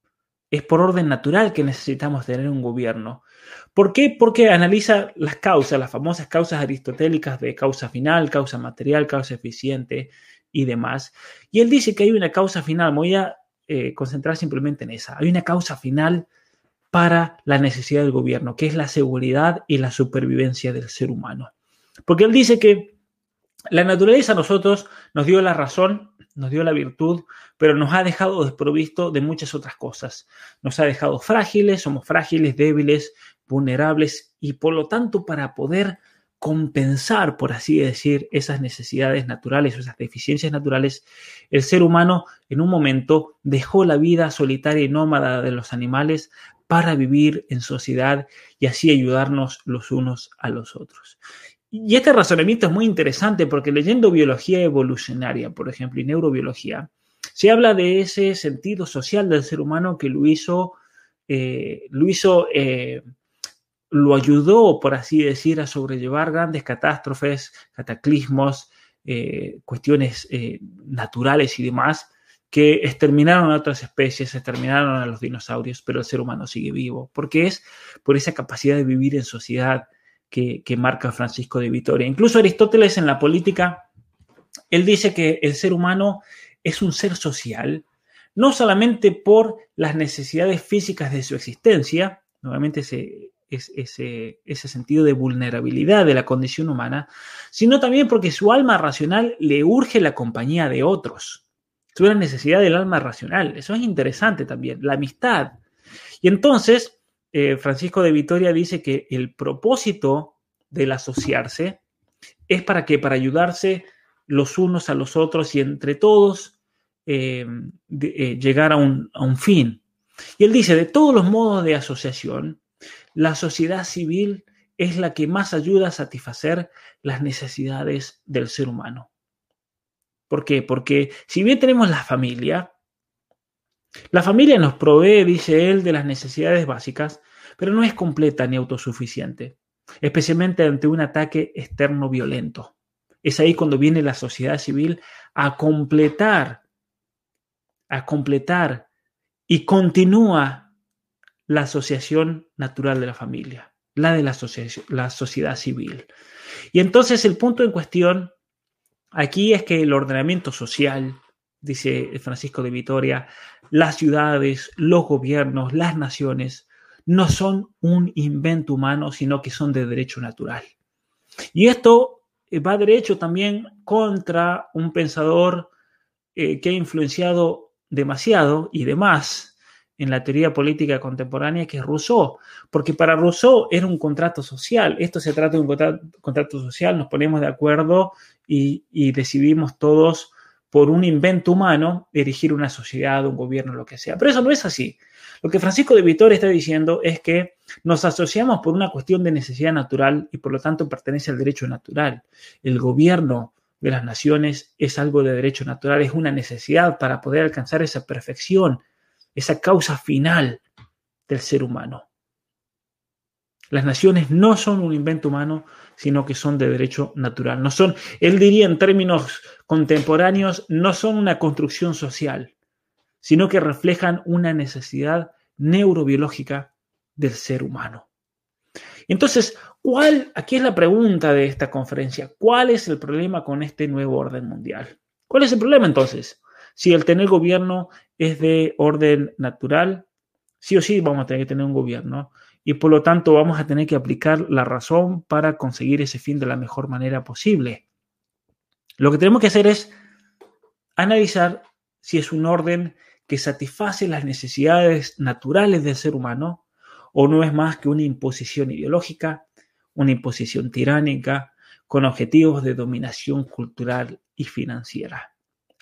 Es por orden natural que necesitamos tener un gobierno. ¿Por qué? Porque analiza las causas, las famosas causas aristotélicas de causa final, causa material, causa eficiente y demás. Y él dice que hay una causa final, me voy a eh, concentrar simplemente en esa. Hay una causa final para la necesidad del gobierno, que es la seguridad y la supervivencia del ser humano. Porque él dice que la naturaleza a nosotros nos dio la razón, nos dio la virtud, pero nos ha dejado desprovisto de muchas otras cosas. Nos ha dejado frágiles, somos frágiles, débiles, vulnerables, y por lo tanto, para poder compensar, por así decir, esas necesidades naturales o esas deficiencias naturales, el ser humano en un momento dejó la vida solitaria y nómada de los animales para vivir en sociedad y así ayudarnos los unos a los otros. Y este razonamiento es muy interesante porque leyendo biología evolucionaria, por ejemplo, y neurobiología, se habla de ese sentido social del ser humano que lo hizo, eh, lo, hizo eh, lo ayudó, por así decir, a sobrellevar grandes catástrofes, cataclismos, eh, cuestiones eh, naturales y demás, que exterminaron a otras especies, exterminaron a los dinosaurios, pero el ser humano sigue vivo, porque es por esa capacidad de vivir en sociedad Que, que marca Francisco de Vitoria. Incluso Aristóteles en la política, él dice que el ser humano es un ser social, no solamente por las necesidades físicas de su existencia, nuevamente ese, ese, ese sentido de vulnerabilidad de la condición humana, sino también porque su alma racional le urge la compañía de otros. Es una necesidad del alma racional. Eso es interesante también, la amistad. Y entonces, Eh, Francisco de Vitoria dice que el propósito del asociarse es para que para ayudarse los unos a los otros y entre todos eh, de, eh, llegar a un, a un fin. Y él dice, de todos los modos de asociación, la sociedad civil es la que más ayuda a satisfacer las necesidades del ser humano. ¿Por qué? Porque si bien tenemos la familia, la familia nos provee, dice él, de las necesidades básicas, pero no es completa ni autosuficiente, especialmente ante un ataque externo violento. Es ahí cuando viene la sociedad civil a completar, a completar y continúa la asociación natural de la familia, la de la, asociación, la sociedad civil. Y entonces el punto en cuestión aquí es que el ordenamiento social, dice Francisco de Vitoria, las ciudades, los gobiernos, las naciones, no son un invento humano, sino que son de derecho natural. Y esto va derecho también contra un pensador eh, que ha influenciado demasiado y demás en la teoría política contemporánea, que es Rousseau, porque para Rousseau era un contrato social. Esto se trata de un contrato, contrato social, nos ponemos de acuerdo y, y decidimos todos por un invento humano erigir una sociedad, un gobierno, lo que sea. Pero eso no es así. Lo que Francisco de Vitoria está diciendo es que nos asociamos por una cuestión de necesidad natural y por lo tanto pertenece al derecho natural. El gobierno de las naciones es algo de derecho natural, es una necesidad para poder alcanzar esa perfección, esa causa final del ser humano. Las naciones no son un invento humano, sino que son de derecho natural. No son, él diría en términos contemporáneos, no son una construcción social, sino que reflejan una necesidad neurobiológica del ser humano. Entonces, ¿cuál, aquí es la pregunta de esta conferencia, ¿cuál es el problema con este nuevo orden mundial? ¿Cuál es el problema entonces? Si el tener gobierno es de orden natural, sí o sí vamos a tener que tener un gobierno y por lo tanto vamos a tener que aplicar la razón para conseguir ese fin de la mejor manera posible. Lo que tenemos que hacer es analizar si es un orden que satisface las necesidades naturales del ser humano o no es más que una imposición ideológica, una imposición tiránica, con objetivos de dominación cultural y financiera.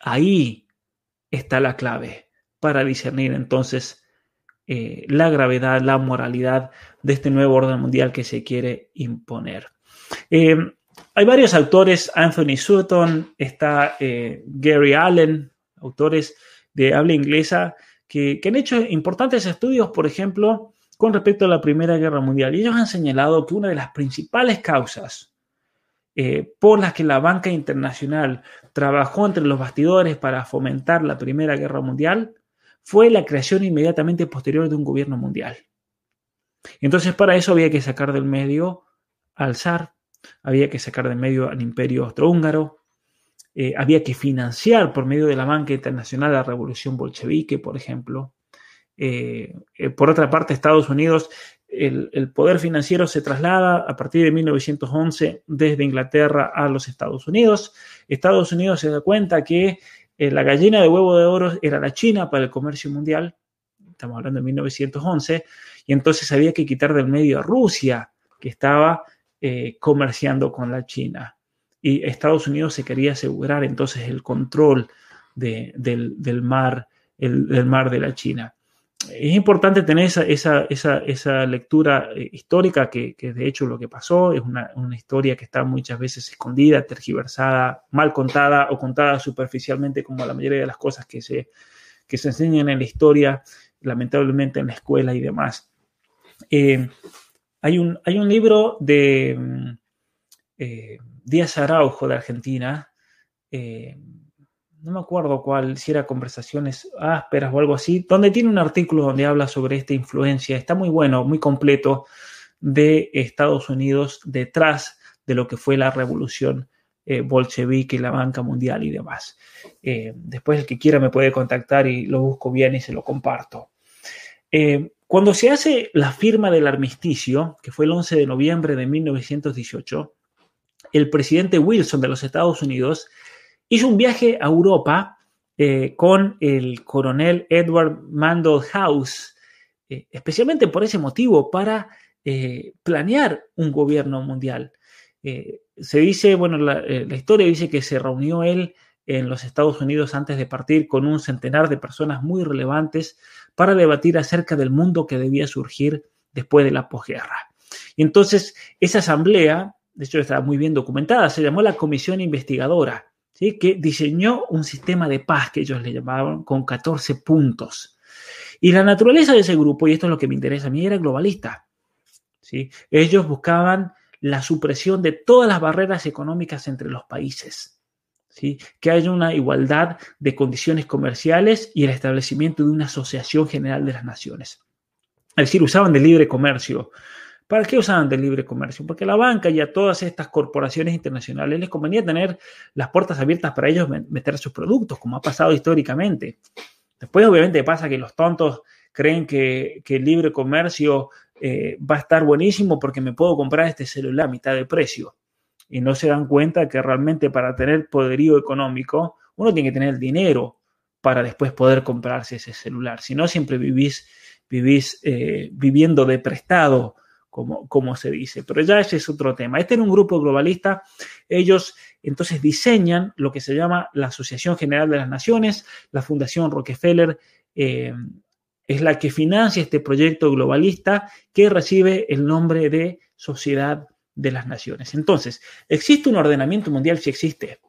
Ahí está la clave para discernir entonces eh, la gravedad, la moralidad de este nuevo orden mundial que se quiere imponer. Eh, hay varios autores, Anthony Sutton, está eh, Gary Allen, autores de habla inglesa, que, que han hecho importantes estudios, por ejemplo, con respecto a la Primera Guerra Mundial. Y ellos han señalado que una de las principales causas eh, por las que la banca internacional trabajó entre los bastidores para fomentar la Primera Guerra Mundial fue la creación inmediatamente posterior de un gobierno mundial. Entonces, para eso había que sacar del medio al zar, había que sacar del medio al imperio austrohúngaro, eh, había que financiar por medio de la banca internacional la revolución bolchevique, por ejemplo. Eh, eh, por otra parte, Estados Unidos, el, el poder financiero se traslada a partir de mil novecientos once desde Inglaterra a los Estados Unidos. Estados Unidos se da cuenta que eh, la gallina de huevo de oro era la China para el comercio mundial. Estamos hablando de mil novecientos once. Y entonces había que quitar del medio a Rusia, que estaba eh, comerciando con la China. Y Estados Unidos se quería asegurar entonces el control de, del, del, mar, el, del mar de la China. Es importante tener esa, esa, esa, esa lectura histórica que, que de hecho lo que pasó es una, una historia que está muchas veces escondida, tergiversada, mal contada o contada superficialmente como la mayoría de las cosas que se, que se enseñan en la historia, lamentablemente en la escuela y demás. Eh, hay, un, hay un libro de eh, Díaz Araujo de Argentina, eh, no me acuerdo cuál, si era Conversaciones ásperas o algo así, donde tiene un artículo donde habla sobre esta influencia, está muy bueno, muy completo, de Estados Unidos detrás de lo que fue la revolución eh, bolchevique, la banca mundial y demás. Eh, después el que quiera me puede contactar y lo busco bien y se lo comparto. Eh, cuando se hace la firma del armisticio, que fue el once de noviembre de mil novecientos dieciocho, el presidente Wilson de los Estados Unidos hizo un viaje a Europa eh, con el coronel Edward Mandell House, eh, especialmente por ese motivo, para eh, planear un gobierno mundial. Eh, se dice, bueno, la, eh, la historia dice que se reunió él en los Estados Unidos antes de partir con un centenar de personas muy relevantes para debatir acerca del mundo que debía surgir después de la posguerra. Y entonces esa asamblea, de hecho está muy bien documentada, se llamó la Comisión Investigadora, ¿sí? Que diseñó un sistema de paz que ellos le llamaban con catorce puntos. Y la naturaleza de ese grupo, y esto es lo que me interesa a mí, era globalista, ¿sí? Ellos buscaban la supresión de todas las barreras económicas entre los países, ¿sí? Que haya una igualdad de condiciones comerciales y el establecimiento de una asociación general de las naciones. Es decir, usaban de libre comercio. ¿Para qué usaban del libre comercio? Porque a la banca y a todas estas corporaciones internacionales les convenía tener las puertas abiertas para ellos meter sus productos, como ha pasado históricamente. Después, obviamente, pasa que los tontos creen que, que el libre comercio eh, va a estar buenísimo porque me puedo comprar este celular a mitad de precio. Y no se dan cuenta que realmente para tener poderío económico uno tiene que tener dinero para después poder comprarse ese celular. Si no, siempre vivís, vivís eh, viviendo de prestado, Como, como se dice, pero ya ese es otro tema. Este era un grupo globalista. Ellos entonces diseñan lo que se llama la Asociación General de las Naciones. La Fundación Rockefeller eh, es la que financia este proyecto globalista que recibe el nombre de Sociedad de las Naciones. Entonces, ¿existe un ordenamiento mundial? Sí existe.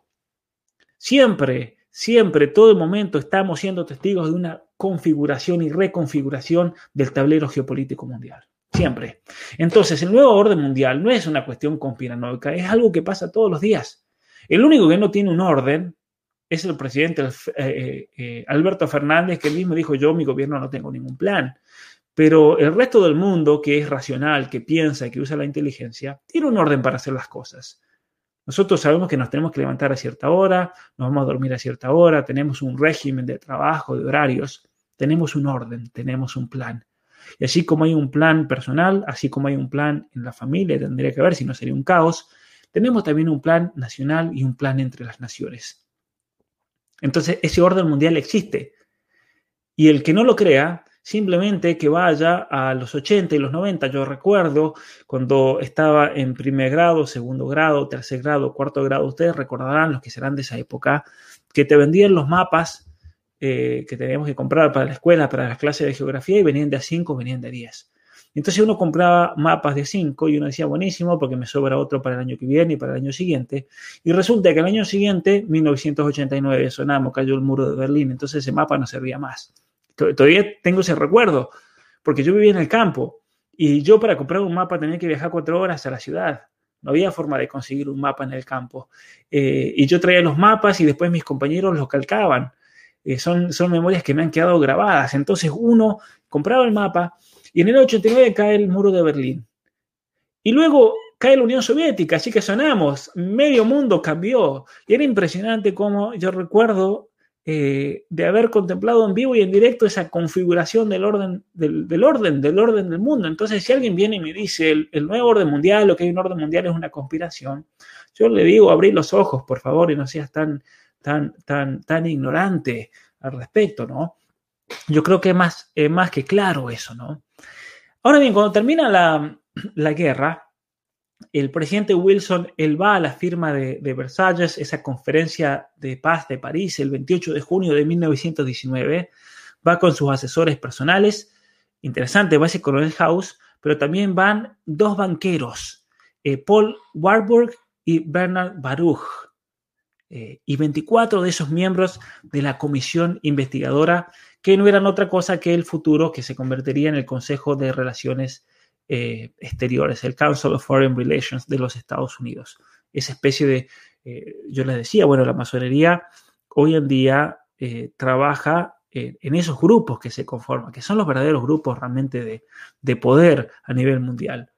Siempre, siempre, todo el momento estamos siendo testigos de una configuración y reconfiguración del tablero geopolítico mundial. Siempre. Entonces, el nuevo orden mundial no es una cuestión conspiranoica, es algo que pasa todos los días. El único que no tiene un orden es el presidente eh, eh, Alberto Fernández, que él mismo dijo, yo, mi gobierno, no tengo ningún plan. Pero el resto del mundo, que es racional, que piensa y que usa la inteligencia, tiene un orden para hacer las cosas. Nosotros sabemos que nos tenemos que levantar a cierta hora, nos vamos a dormir a cierta hora, tenemos un régimen de trabajo, de horarios, tenemos un orden, tenemos un plan. Y así como hay un plan personal, así como hay un plan en la familia, tendría que haber, si no sería un caos, tenemos también un plan nacional y un plan entre las naciones. Entonces, ese orden mundial existe. Y el que no lo crea, simplemente que vaya a los ochenta y los noventa. Yo recuerdo cuando estaba en primer grado, segundo grado, tercer grado, cuarto grado, ustedes recordarán, los que serán de esa época, que te vendían los mapas eh, que teníamos que comprar para la escuela, para las clases de geografía, y venían de a cinco, venían de a diez. Entonces uno compraba mapas de cinco y uno decía, buenísimo, porque me sobra otro para el año que viene y para el año siguiente. Y resulta que el año siguiente, mil novecientos ochenta y nueve, sonamos, cayó el muro de Berlín, entonces ese mapa no servía más. Todavía tengo ese recuerdo, porque yo vivía en el campo y yo para comprar un mapa tenía que viajar cuatro horas a la ciudad. No había forma de conseguir un mapa en el campo. Eh, y yo traía los mapas y después mis compañeros los calcaban. Eh, son, son memorias que me han quedado grabadas. Entonces uno compraba el mapa y en el ochenta y nueve cae el muro de Berlín. Y luego cae la Unión Soviética, así que sonamos. Medio mundo cambió. Y era impresionante cómo yo recuerdo eh, de haber contemplado en vivo y en directo esa configuración del orden del, del orden, del orden del mundo. Entonces, si alguien viene y me dice el, el nuevo orden mundial, lo que hay un orden mundial es una conspiración, yo le digo, abrí los ojos, por favor, y no seas tan, tan, tan, tan ignorante al respecto, ¿no? Yo creo que es más, eh, más que claro eso, ¿no? Ahora bien, cuando termina la, la guerra, el presidente Wilson, él va a la firma de, de Versalles, esa conferencia de paz de París, el veintiocho de junio de mil novecientos diecinueve, va con sus asesores personales, interesante, va ese coronel House, pero también van dos banqueros, eh, Paul Warburg y Bernard Baruch, eh, y veinticuatro de esos miembros de la comisión investigadora, que no eran otra cosa que el futuro que se convertiría en el Consejo de Relaciones Eh, exteriores, el Council of Foreign Relations de los Estados Unidos. Esa especie de, eh, yo les decía, bueno, la masonería hoy en día eh, trabaja eh, en esos grupos que se conforman, que son los verdaderos grupos realmente de, de poder a nivel mundial.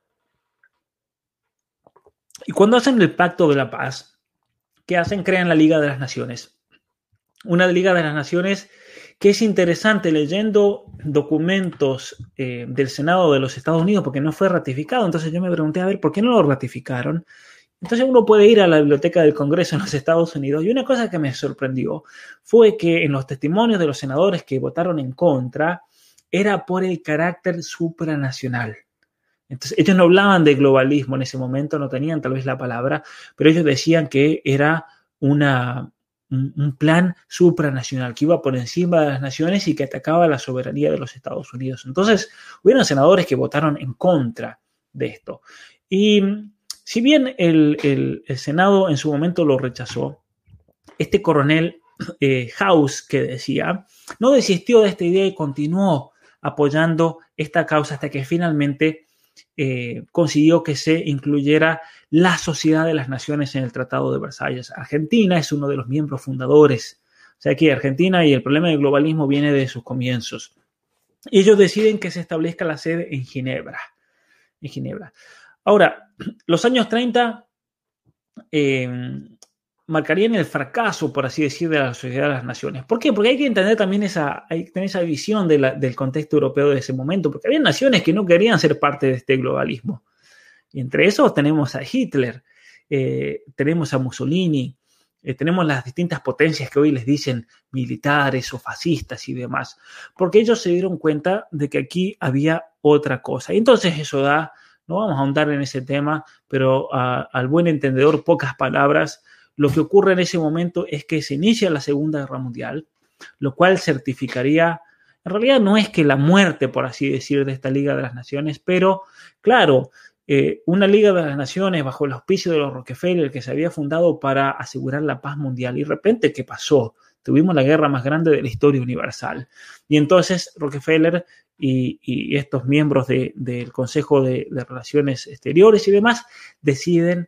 Y cuando hacen el Pacto de la Paz, ¿qué hacen? Crean la Liga de las Naciones. Una Liga de las Naciones que es interesante leyendo documentos eh, del Senado de los Estados Unidos, porque no fue ratificado. Entonces yo me pregunté, a ver, ¿por qué no lo ratificaron? Entonces uno puede ir a la biblioteca del Congreso en los Estados Unidos, y una cosa que me sorprendió fue que en los testimonios de los senadores que votaron en contra, era por el carácter supranacional. Entonces ellos no hablaban de globalismo en ese momento, no tenían tal vez la palabra, pero ellos decían que era una... un plan supranacional que iba por encima de las naciones y que atacaba la soberanía de los Estados Unidos. Entonces, hubieron senadores que votaron en contra de esto. Y si bien el, el, el Senado en su momento lo rechazó, este coronel eh, House, que decía, no desistió de esta idea y continuó apoyando esta causa hasta que finalmente eh, consiguió que se incluyera la Sociedad de las Naciones en el Tratado de Versalles. Argentina es uno de los miembros fundadores. O sea, aquí Argentina y el problema del globalismo viene de sus comienzos. Ellos deciden que se establezca la sede en Ginebra. En Ginebra. Ahora, los años treinta eh, marcarían el fracaso, por así decir, de la Sociedad de las Naciones. ¿Por qué? Porque hay que entender también esa, hay que tener esa visión de la, del contexto europeo de ese momento, porque había naciones que no querían ser parte de este globalismo. Y entre esos tenemos a Hitler, eh, tenemos a Mussolini, eh, tenemos las distintas potencias que hoy les dicen militares o fascistas y demás, porque ellos se dieron cuenta de que aquí había otra cosa. Y entonces eso da, no vamos a ahondar en ese tema, pero a, al buen entendedor, pocas palabras. Lo que ocurre en ese momento es que se inicia la Segunda Guerra Mundial, lo cual certificaría, en realidad no es que la muerte, por así decir, de esta Liga de las Naciones, pero claro, eh, una Liga de las Naciones bajo el auspicio de los Rockefeller que se había fundado para asegurar la paz mundial, y de repente, ¿qué pasó? Tuvimos la guerra más grande de la historia universal. Y entonces Rockefeller y, y estos miembros de, del Consejo de, de Relaciones Exteriores y demás deciden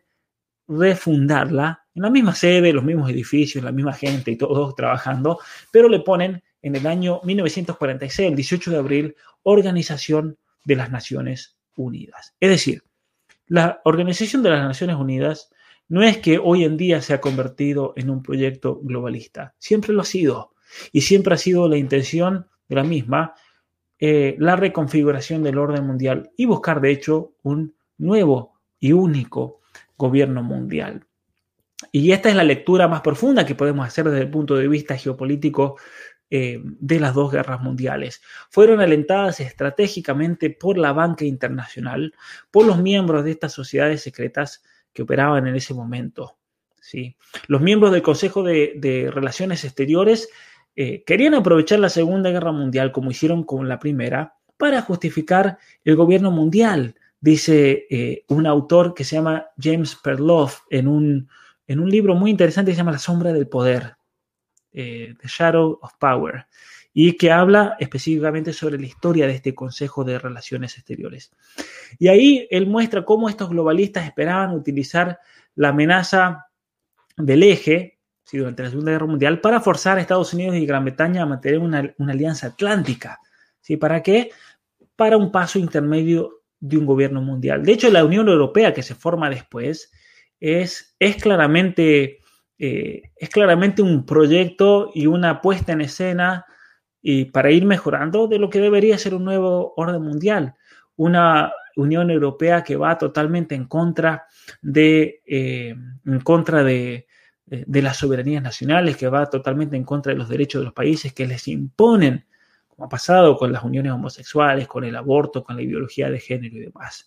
refundarla en la misma sede, los mismos edificios, la misma gente y todos trabajando, pero le ponen en el año mil novecientos cuarenta y seis, el dieciocho de abril, Organización de las Naciones Unidas. Es decir, la Organización de las Naciones Unidas no es que hoy en día se ha convertido en un proyecto globalista, siempre lo ha sido, y siempre ha sido la intención de la misma, eh, la reconfiguración del orden mundial y buscar, de hecho, un nuevo y único gobierno mundial. Y esta es la lectura más profunda que podemos hacer desde el punto de vista geopolítico eh, de las dos guerras mundiales. Fueron alentadas estratégicamente por la banca internacional, por los miembros de estas sociedades secretas que operaban en ese momento. ¿Sí? Los miembros del Consejo de, de Relaciones Exteriores eh, querían aprovechar la Segunda Guerra Mundial, como hicieron con la Primera, para justificar el gobierno mundial, dice eh, un autor que se llama James Perloff en un, en un libro muy interesante que se llama La Sombra del Poder, eh, The Shadow of Power, y que habla específicamente sobre la historia de este Consejo de Relaciones Exteriores. Y ahí él muestra cómo estos globalistas esperaban utilizar la amenaza del eje, ¿sí?, durante la Segunda Guerra Mundial, para forzar a Estados Unidos y Gran Bretaña a mantener una, una alianza atlántica. ¿Sí? ¿Para qué? Para un paso intermedio de un gobierno mundial. De hecho, la Unión Europea, que se forma después, es, es, claramente, eh, es claramente un proyecto y una puesta en escena y para ir mejorando de lo que debería ser un nuevo orden mundial. Una Unión Europea que va totalmente en contra de, eh, en contra de, de las soberanías nacionales, que va totalmente en contra de los derechos de los países, que les imponen, como ha pasado con las uniones homosexuales, con el aborto, con la ideología de género y demás.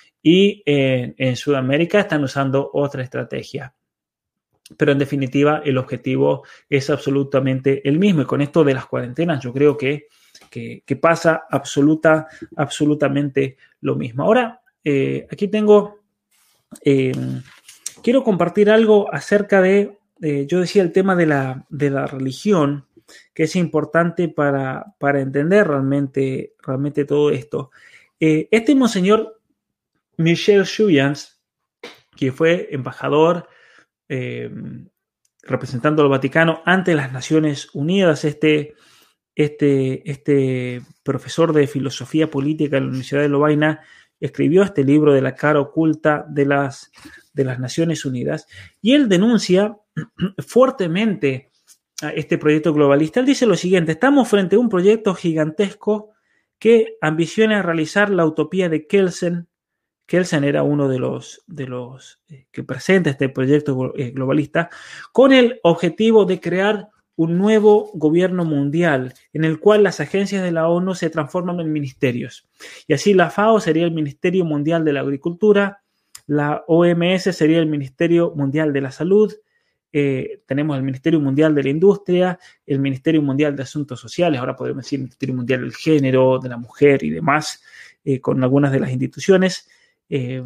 Y eh, en Sudamérica están usando otra estrategia. Pero en definitiva el objetivo es absolutamente el mismo. Y con esto de las cuarentenas yo creo que, que, que pasa absoluta, absolutamente lo mismo. Ahora, eh, aquí tengo, eh, quiero compartir algo acerca de, eh, yo decía el tema de la, de la religión, que es importante para, para entender realmente, realmente todo esto. Eh, este monseñor Michel Chuyans, que fue embajador Eh, representando al Vaticano ante las Naciones Unidas, este, este, este profesor de filosofía política en la Universidad de Lovaina escribió este libro de la cara oculta de las, de las Naciones Unidas, y él denuncia fuertemente a este proyecto globalista. Él dice lo siguiente: estamos frente a un proyecto gigantesco que ambiciona realizar la utopía de Kelsen. Kelsen era uno de los, de los eh, que presenta este proyecto eh, globalista, con el objetivo de crear un nuevo gobierno mundial en el cual las agencias de la ONU se transforman en ministerios. Y así la FAO sería el Ministerio Mundial de la Agricultura, la O M S sería el Ministerio Mundial de la Salud, eh, tenemos el Ministerio Mundial de la Industria, el Ministerio Mundial de Asuntos Sociales, ahora podemos decir Ministerio Mundial del Género, de la Mujer y demás, eh, con algunas de las instituciones. Eh,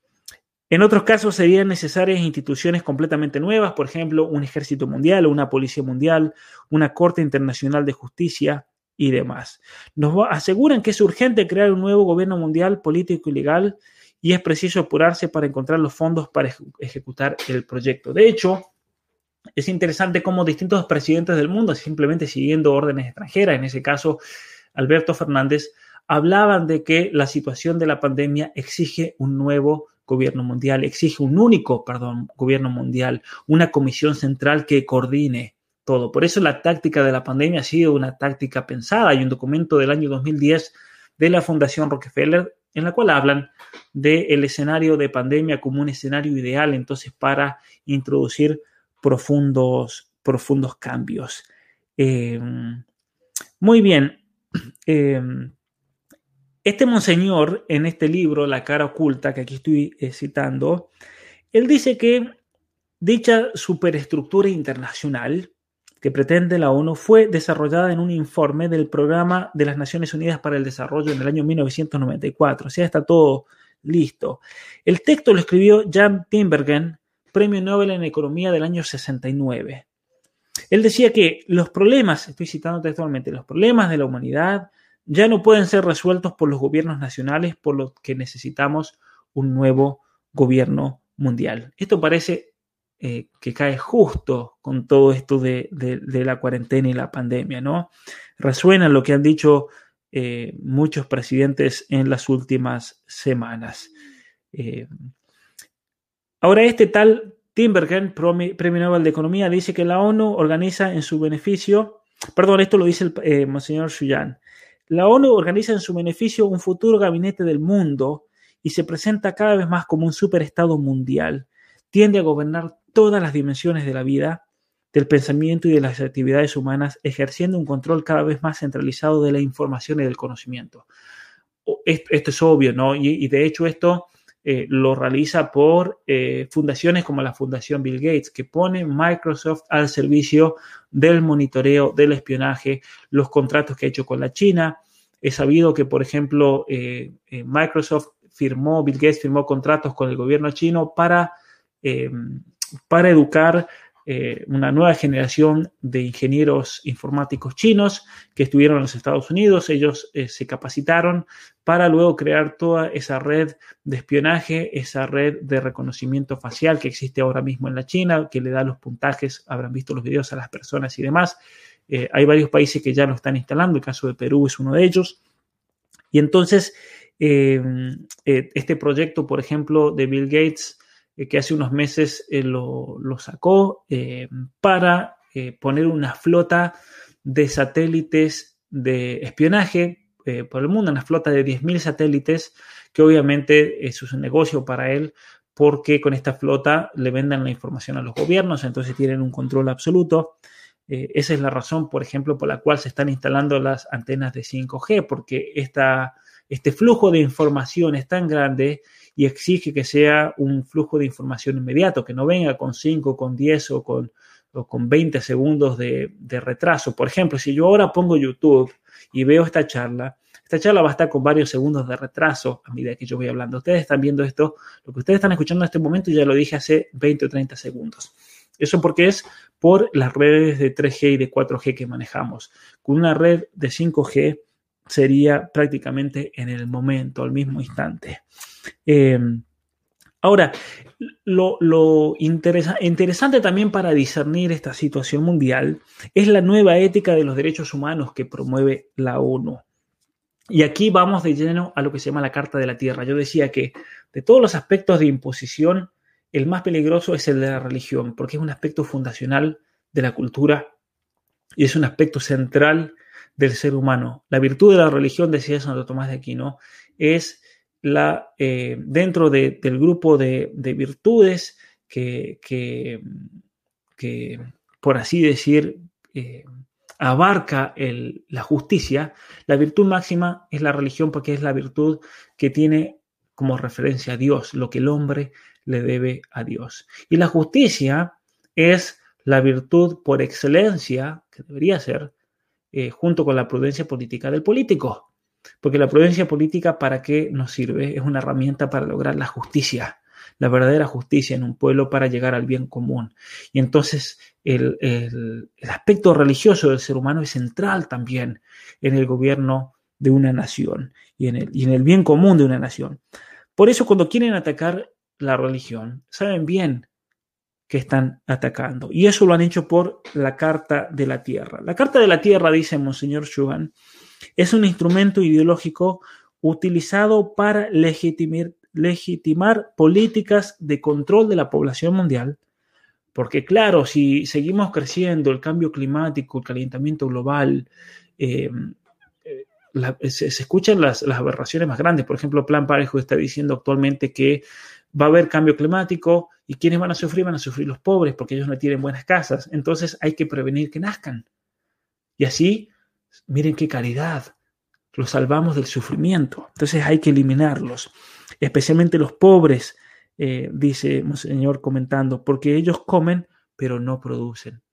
en otros casos serían necesarias instituciones completamente nuevas, por ejemplo, un ejército mundial, una policía mundial, una corte internacional de justicia y demás. Nos aseguran que es urgente crear un nuevo gobierno mundial político y legal y es preciso apurarse para encontrar los fondos para eje- ejecutar el proyecto. De hecho, es interesante cómo distintos presidentes del mundo, simplemente siguiendo órdenes extranjeras, en ese caso Alberto Fernández, hablaban de que la situación de la pandemia exige un nuevo gobierno mundial, exige un único, perdón, gobierno mundial, una comisión central que coordine todo. Por eso la táctica de la pandemia ha sido una táctica pensada. Hay un documento del año dos mil diez de la Fundación Rockefeller en la cual hablan del escenario de pandemia como un escenario ideal entonces para introducir profundos, profundos cambios. Eh, muy bien. Eh, Este monseñor, en este libro, La cara oculta, que aquí estoy eh, citando, él dice que dicha superestructura internacional que pretende la ONU fue desarrollada en un informe del Programa de las Naciones Unidas para el Desarrollo en el año mil novecientos noventa y cuatro. O sea, está todo listo. El texto lo escribió Jan Tinbergen, Premio Nobel en Economía del año sesenta y nueve. Él decía que los problemas, estoy citando textualmente, los problemas de la humanidad ya no pueden ser resueltos por los gobiernos nacionales, por lo que necesitamos un nuevo gobierno mundial. Esto parece eh, que cae justo con todo esto de, de, de la cuarentena y la pandemia, ¿no? Resuena lo que han dicho eh, muchos presidentes en las últimas semanas. Eh, ahora este tal Tinbergen, Premio Nobel de Economía, dice que la ONU organiza en su beneficio, perdón, esto lo dice el eh, monseñor Chuyans, la ONU organiza en su beneficio un futuro gabinete del mundo y se presenta cada vez más como un superestado mundial. Tiende a gobernar todas las dimensiones de la vida del pensamiento y de las actividades humanas, ejerciendo un control cada vez más centralizado de la información y del conocimiento. Esto es obvio, ¿no? Y, y de hecho esto eh, lo realiza por eh, fundaciones como la Fundación Bill Gates, que pone Microsoft al servicio del monitoreo, del espionaje, los contratos que ha hecho con la China. He sabido que, por ejemplo, eh, eh, Microsoft firmó, Bill Gates firmó contratos con el gobierno chino para, eh, para educar Eh, una nueva generación de ingenieros informáticos chinos que estuvieron en los Estados Unidos. Ellos eh, se capacitaron para luego crear toda esa red de espionaje, esa red de reconocimiento facial que existe ahora mismo en la China, que le da los puntajes, habrán visto los videos a las personas y demás. Eh, hay varios países que ya lo están instalando, el caso de Perú es uno de ellos. Y entonces, eh, eh, este proyecto, por ejemplo, de Bill Gates, que hace unos meses eh, lo, lo sacó eh, para eh, poner una flota de satélites de espionaje eh, por el mundo, una flota de diez mil satélites, que obviamente eso es un negocio para él, porque con esta flota le venden la información a los gobiernos, entonces tienen un control absoluto. Eh, esa es la razón, por ejemplo, por la cual se están instalando las antenas de cinco G, porque esta, este flujo de información es tan grande y exige que sea un flujo de información inmediato, que no venga con cinco, con diez o con, o con veinte segundos de, de retraso. Por ejemplo, si yo ahora pongo YouTube y veo esta charla, esta charla va a estar con varios segundos de retraso a medida que yo voy hablando. Ustedes están viendo esto, lo que ustedes están escuchando en este momento ya lo dije hace veinte o treinta segundos. Eso porque es por las redes de tres G y de cuatro G que manejamos. Con una red de cinco G sería prácticamente en el momento, al mismo instante. Eh, ahora, lo, lo interesa, interesante también para discernir esta situación mundial es la nueva ética de los derechos humanos que promueve la ONU. Y aquí vamos de lleno a lo que se llama la Carta de la Tierra. Yo decía que de todos los aspectos de imposición, el más peligroso es el de la religión, porque es un aspecto fundacional de la cultura y es un aspecto central del ser humano. La virtud de la religión, decía Santo Tomás de Aquino, es la, eh, dentro de, del grupo de, de virtudes que, que, que, por así decir, eh, abarca el, la justicia, la virtud máxima es la religión porque es la virtud que tiene como referencia a Dios, lo que el hombre le debe a Dios. Y la justicia es la virtud por excelencia, que debería ser, eh, junto con la prudencia política del político. Porque la prudencia política, ¿para qué nos sirve? Es una herramienta para lograr la justicia, la verdadera justicia en un pueblo para llegar al bien común. Y entonces el, el, el aspecto religioso del ser humano es central también en el gobierno de una nación y en el, y en el bien común de una nación. Por eso cuando quieren atacar la religión, saben bien que están atacando. Y eso lo han hecho por la Carta de la Tierra. La Carta de la Tierra, dice Monseñor Schugan, es un instrumento ideológico utilizado para legitimar, legitimar políticas de control de la población mundial, porque claro, si seguimos creciendo, el cambio climático, el calentamiento global, eh, la, se, se escuchan las, las aberraciones más grandes. Por ejemplo, Plan Parejo está diciendo actualmente que va a haber cambio climático y ¿quiénes van a sufrir? Van a sufrir los pobres porque ellos no tienen buenas casas. Entonces hay que prevenir que nazcan. Y así, miren qué caridad, los salvamos del sufrimiento. Entonces hay que eliminarlos, especialmente los pobres, eh, dice Monseñor comentando, porque ellos comen pero no producen.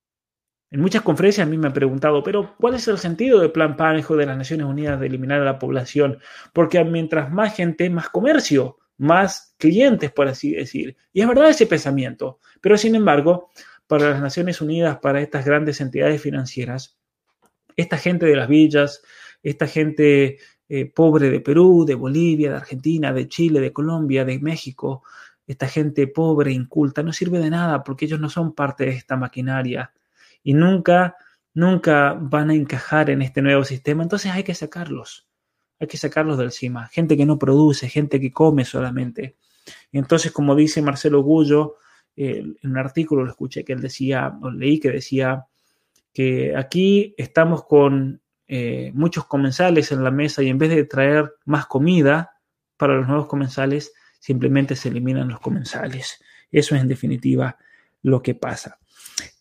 En muchas conferencias a mí me han preguntado, pero ¿cuál es el sentido del Plan Parejo de las Naciones Unidas de eliminar a la población? Porque mientras más gente, más comercio, más clientes, por así decir. Y es verdad ese pensamiento, pero sin embargo, para las Naciones Unidas, para estas grandes entidades financieras, esta gente de las villas, esta gente eh, pobre de Perú, de Bolivia, de Argentina, de Chile, de Colombia, de México, esta gente pobre, inculta, no sirve de nada porque ellos no son parte de esta maquinaria y nunca, nunca van a encajar en este nuevo sistema. Entonces hay que sacarlos. Hay que sacarlos del cima. Gente que no produce, gente que come solamente. Y entonces, como dice Marcelo Gullo, eh, en un artículo lo escuché que él decía, o leí que decía que aquí estamos con eh, muchos comensales en la mesa y en vez de traer más comida para los nuevos comensales, simplemente se eliminan los comensales. Eso es en definitiva lo que pasa.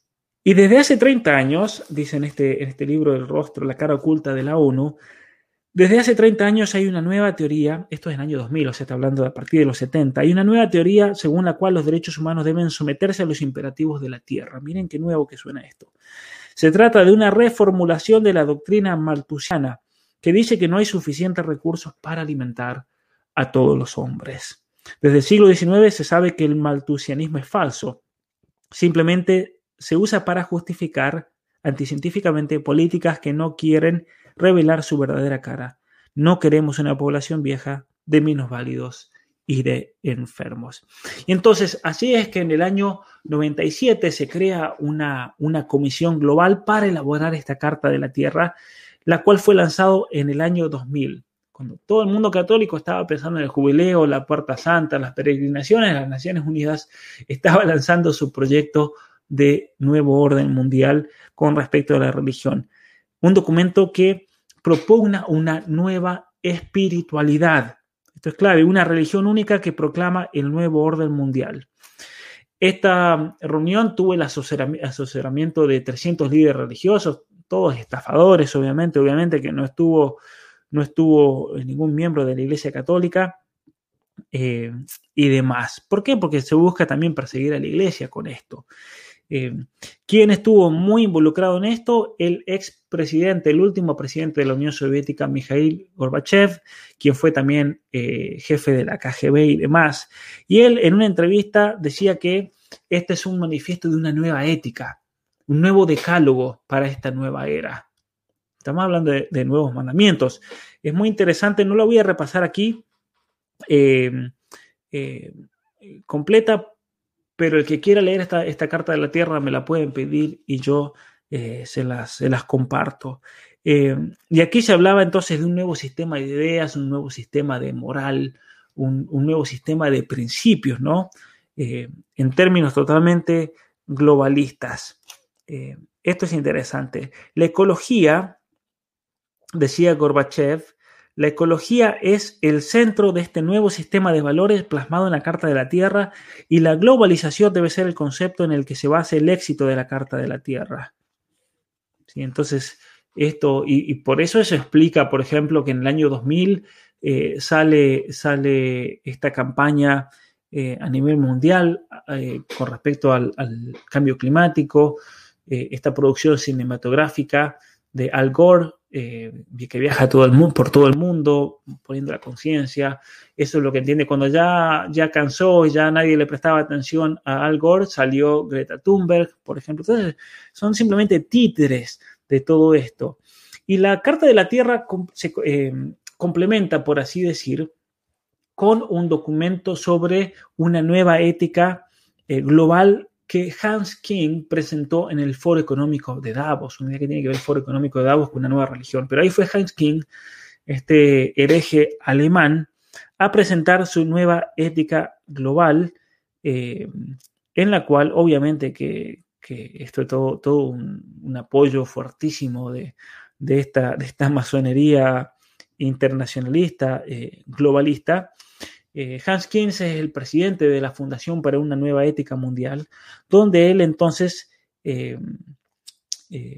Y desde hace treinta años, dice en este, en este libro El rostro, la cara oculta de la ONU, desde hace treinta años hay una nueva teoría, esto es en el año dos mil, o sea, está hablando a partir de los setenta, hay una nueva teoría según la cual los derechos humanos deben someterse a los imperativos de la tierra. Miren qué nuevo que suena esto. Se trata de una reformulación de la doctrina malthusiana que dice que no hay suficientes recursos para alimentar a todos los hombres. Desde el siglo diecinueve se sabe que el malthusianismo es falso. Simplemente se usa para justificar anticientíficamente políticas que no quieren revelar su verdadera cara. No queremos una población vieja de minusválidos y de enfermos. Y entonces, así es que en el año noventa y siete se crea una, una comisión global para elaborar esta Carta de la Tierra, la cual fue lanzado en el año dos mil, cuando todo el mundo católico estaba pensando en el jubileo, la Puerta Santa, las peregrinaciones. Las Naciones Unidas estaba lanzando su proyecto de nuevo orden mundial con respecto a la religión. Un documento que propugna una nueva espiritualidad. Esto es clave, una religión única que proclama el nuevo orden mundial. Esta reunión tuvo el asesoramiento de trescientos líderes religiosos, todos estafadores, obviamente, obviamente que no estuvo, no estuvo ningún miembro de la Iglesia Católica eh, y demás. ¿Por qué? Porque se busca también perseguir a la Iglesia con esto. Eh, ¿Quién estuvo muy involucrado en esto? El expresidente, el último presidente de la Unión Soviética, Mikhail Gorbachev, quien fue también eh, jefe de la K G B y demás. Y él en una entrevista decía que este es un manifiesto de una nueva ética, un nuevo decálogo para esta nueva era. Estamos hablando de, de nuevos mandamientos. Es muy interesante, no lo voy a repasar aquí eh, eh, completa, pero el que quiera leer esta, esta Carta de la Tierra me la pueden pedir y yo eh, se, las, se las comparto. Eh, y aquí se hablaba entonces de un nuevo sistema de ideas, un nuevo sistema de moral, un, un nuevo sistema de principios, ¿no? Eh, en términos totalmente globalistas. Eh, esto es interesante. La ecología, decía Gorbachev, la ecología es el centro de este nuevo sistema de valores plasmado en la Carta de la Tierra y la globalización debe ser el concepto en el que se base el éxito de la Carta de la Tierra. ¿Sí? Entonces, esto, y, y por eso eso explica, por ejemplo, que en el año dos mil eh, sale, sale esta campaña eh, a nivel mundial eh, con respecto al, al cambio climático, eh, esta producción cinematográfica de Al Gore, eh, que viaja todo el mundo, por todo el mundo, poniendo la conciencia. Eso es lo que entiende. Cuando ya, ya cansó y ya nadie le prestaba atención a Al Gore, salió Greta Thunberg, por ejemplo. Entonces, son simplemente títeres de todo esto. Y la Carta de la Tierra se eh, complementa, por así decir, con un documento sobre una nueva ética eh, global que Hans King presentó en el Foro Económico de Davos, un día que tiene que ver el Foro Económico de Davos con una nueva religión. Pero ahí fue Hans King, este hereje alemán, a presentar su nueva ética global, eh, en la cual obviamente que, que esto es todo, todo un, un apoyo fuertísimo de, de, esta, de esta masonería internacionalista, eh, globalista. Eh, Hans King es el presidente de la Fundación para una Nueva Ética Mundial, donde él entonces eh, eh,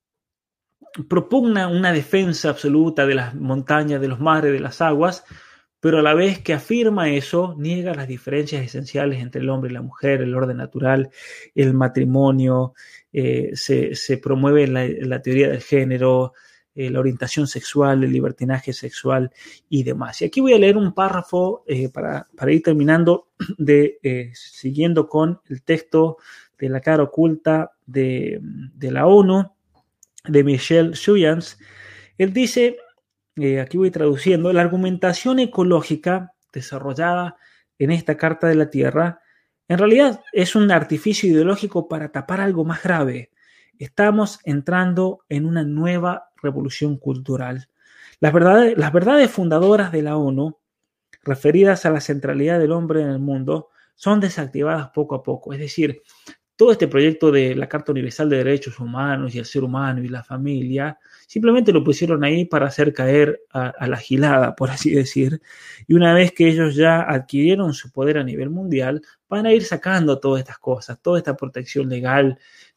propugna una defensa absoluta de las montañas, de los mares, de las aguas, pero a la vez que afirma eso, niega las diferencias esenciales entre el hombre y la mujer, el orden natural, el matrimonio, eh, se, se promueve la, la teoría del género, Eh, la orientación sexual, el libertinaje sexual y demás. Y aquí voy a leer un párrafo eh, para, para ir terminando, de, eh, siguiendo con el texto de la cara oculta de, de la ONU, de Michel Chuyans. Él dice, eh, aquí voy traduciendo, la argumentación ecológica desarrollada en esta Carta de la Tierra en realidad es un artificio ideológico para tapar algo más grave. Estamos entrando en una nueva revolución cultural. Las verdades, las verdades fundadoras de la ONU, referidas a la centralidad del hombre en el mundo, son desactivadas poco a poco. Es decir, todo este proyecto de la Carta Universal de Derechos Humanos y el ser humano y la familia, simplemente lo pusieron ahí para hacer caer a, a la gilada, por así decir. Y una vez que ellos ya adquirieron su poder a nivel mundial, van a ir sacando todas estas cosas, toda esta protección legal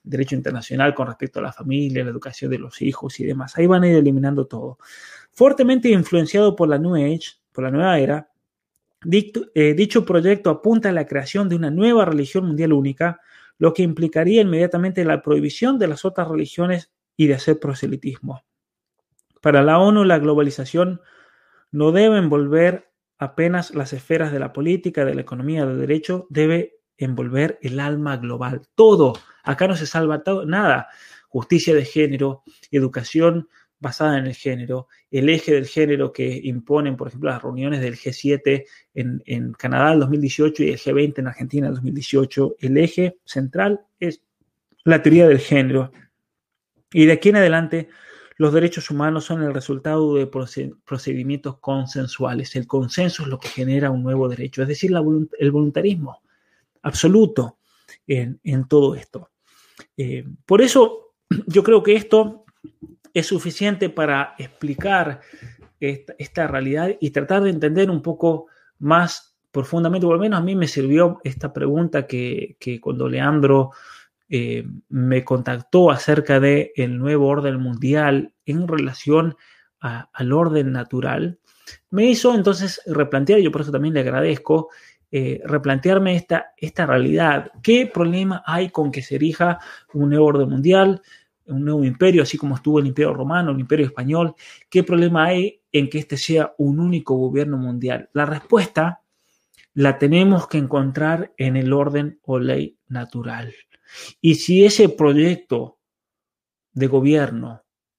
derecho internacional con respecto a la familia, la educación de los hijos y demás. Ahí van a ir eliminando todo. Fuertemente influenciado por la New Age, por la nueva era, Dicto, eh, dicho proyecto apunta a la creación de una nueva religión mundial única, lo que implicaría inmediatamente la prohibición de las otras religiones y de hacer proselitismo. Para la ONU, la globalización no debe envolver apenas las esferas de la política, de la economía, del derecho, debe envolver el alma global. Todo. Acá no se salva todo, nada. Justicia de género, educación basada en el género, el eje del género que imponen, por ejemplo, las reuniones del G siete en, en Canadá en dos mil dieciocho y el G veinte en Argentina en dos mil dieciocho. El eje central es la teoría del género. Y de aquí en adelante, los derechos humanos son el resultado de procedimientos consensuales. El consenso es lo que genera un nuevo derecho, es decir, la volunt- el voluntarismo absoluto en, en todo esto. Eh, por eso yo creo que esto es suficiente para explicar esta, esta realidad y tratar de entender un poco más profundamente, por lo menos a mí me sirvió esta pregunta que, que cuando Leandro eh, me contactó acerca del nuevo orden mundial en relación a, al orden natural, me hizo entonces replantear, yo por eso también le agradezco, eh, replantearme esta, esta realidad. ¿Qué problema hay con que se erija un nuevo orden mundial, un nuevo imperio, así como estuvo el Imperio Romano, el Imperio Español? ¿Qué problema hay en que este sea un único gobierno mundial? La respuesta la tenemos que encontrar en el orden o ley natural. Y si ese proyecto de gobierno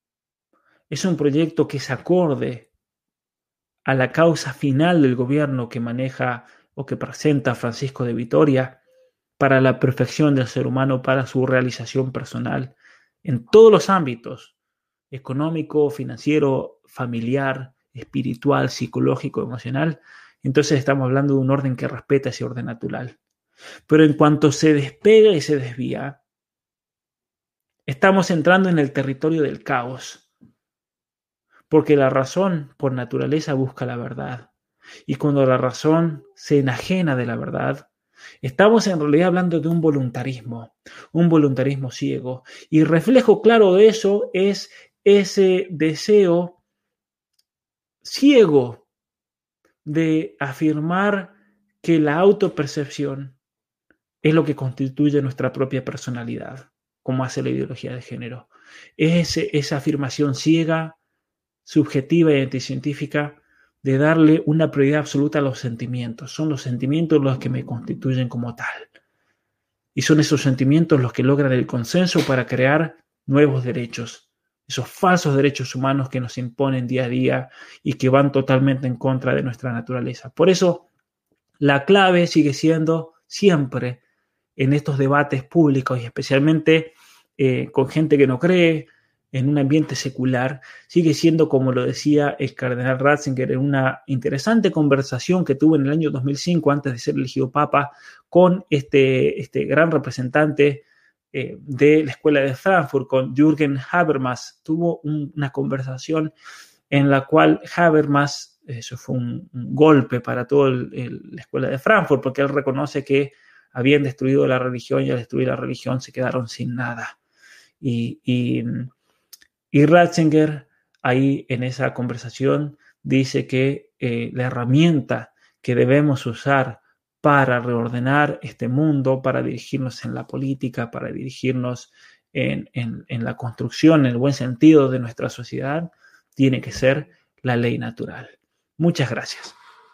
es un proyecto que se acorde a la causa final del gobierno que maneja o que presenta Francisco de Vitoria para la perfección del ser humano, para su realización personal, en todos los ámbitos, económico, financiero, familiar, espiritual, psicológico, emocional, entonces estamos hablando de un orden que respeta ese orden natural. Pero en cuanto se despega y se desvía, estamos entrando en el territorio del caos, porque la razón por naturaleza busca la verdad. Y cuando la razón se enajena de la verdad, estamos en realidad hablando de un voluntarismo, un voluntarismo ciego. Y reflejo claro de eso es ese deseo ciego de afirmar que la autopercepción es lo que constituye nuestra propia personalidad, como hace la ideología de género. Es esa afirmación ciega, subjetiva y anticientífica de darle una prioridad absoluta a los sentimientos. Son los sentimientos los que me constituyen como tal. Y son esos sentimientos los que logran el consenso para crear nuevos derechos, esos falsos derechos humanos que nos imponen día a día y que van totalmente en contra de nuestra naturaleza. Por eso, la clave sigue siendo siempre en estos debates públicos y especialmente eh, con gente que no cree, en un ambiente secular, sigue siendo, como lo decía el cardenal Ratzinger en una interesante conversación que tuvo en el año dos mil cinco, antes de ser elegido papa, con este, este gran representante eh, de la Escuela de Frankfurt, con Jürgen Habermas. Tuvo un, una conversación en la cual Habermas, eso fue un, un golpe para toda la Escuela de Frankfurt, porque él reconoce que habían destruido la religión y al destruir la religión se quedaron sin nada. Y, y Y Ratzinger, ahí en esa conversación, dice que eh, la herramienta que debemos usar para reordenar este mundo, para dirigirnos en la política, para dirigirnos en, en, en la construcción, en el buen sentido de nuestra sociedad, tiene que ser la ley natural. Muchas gracias.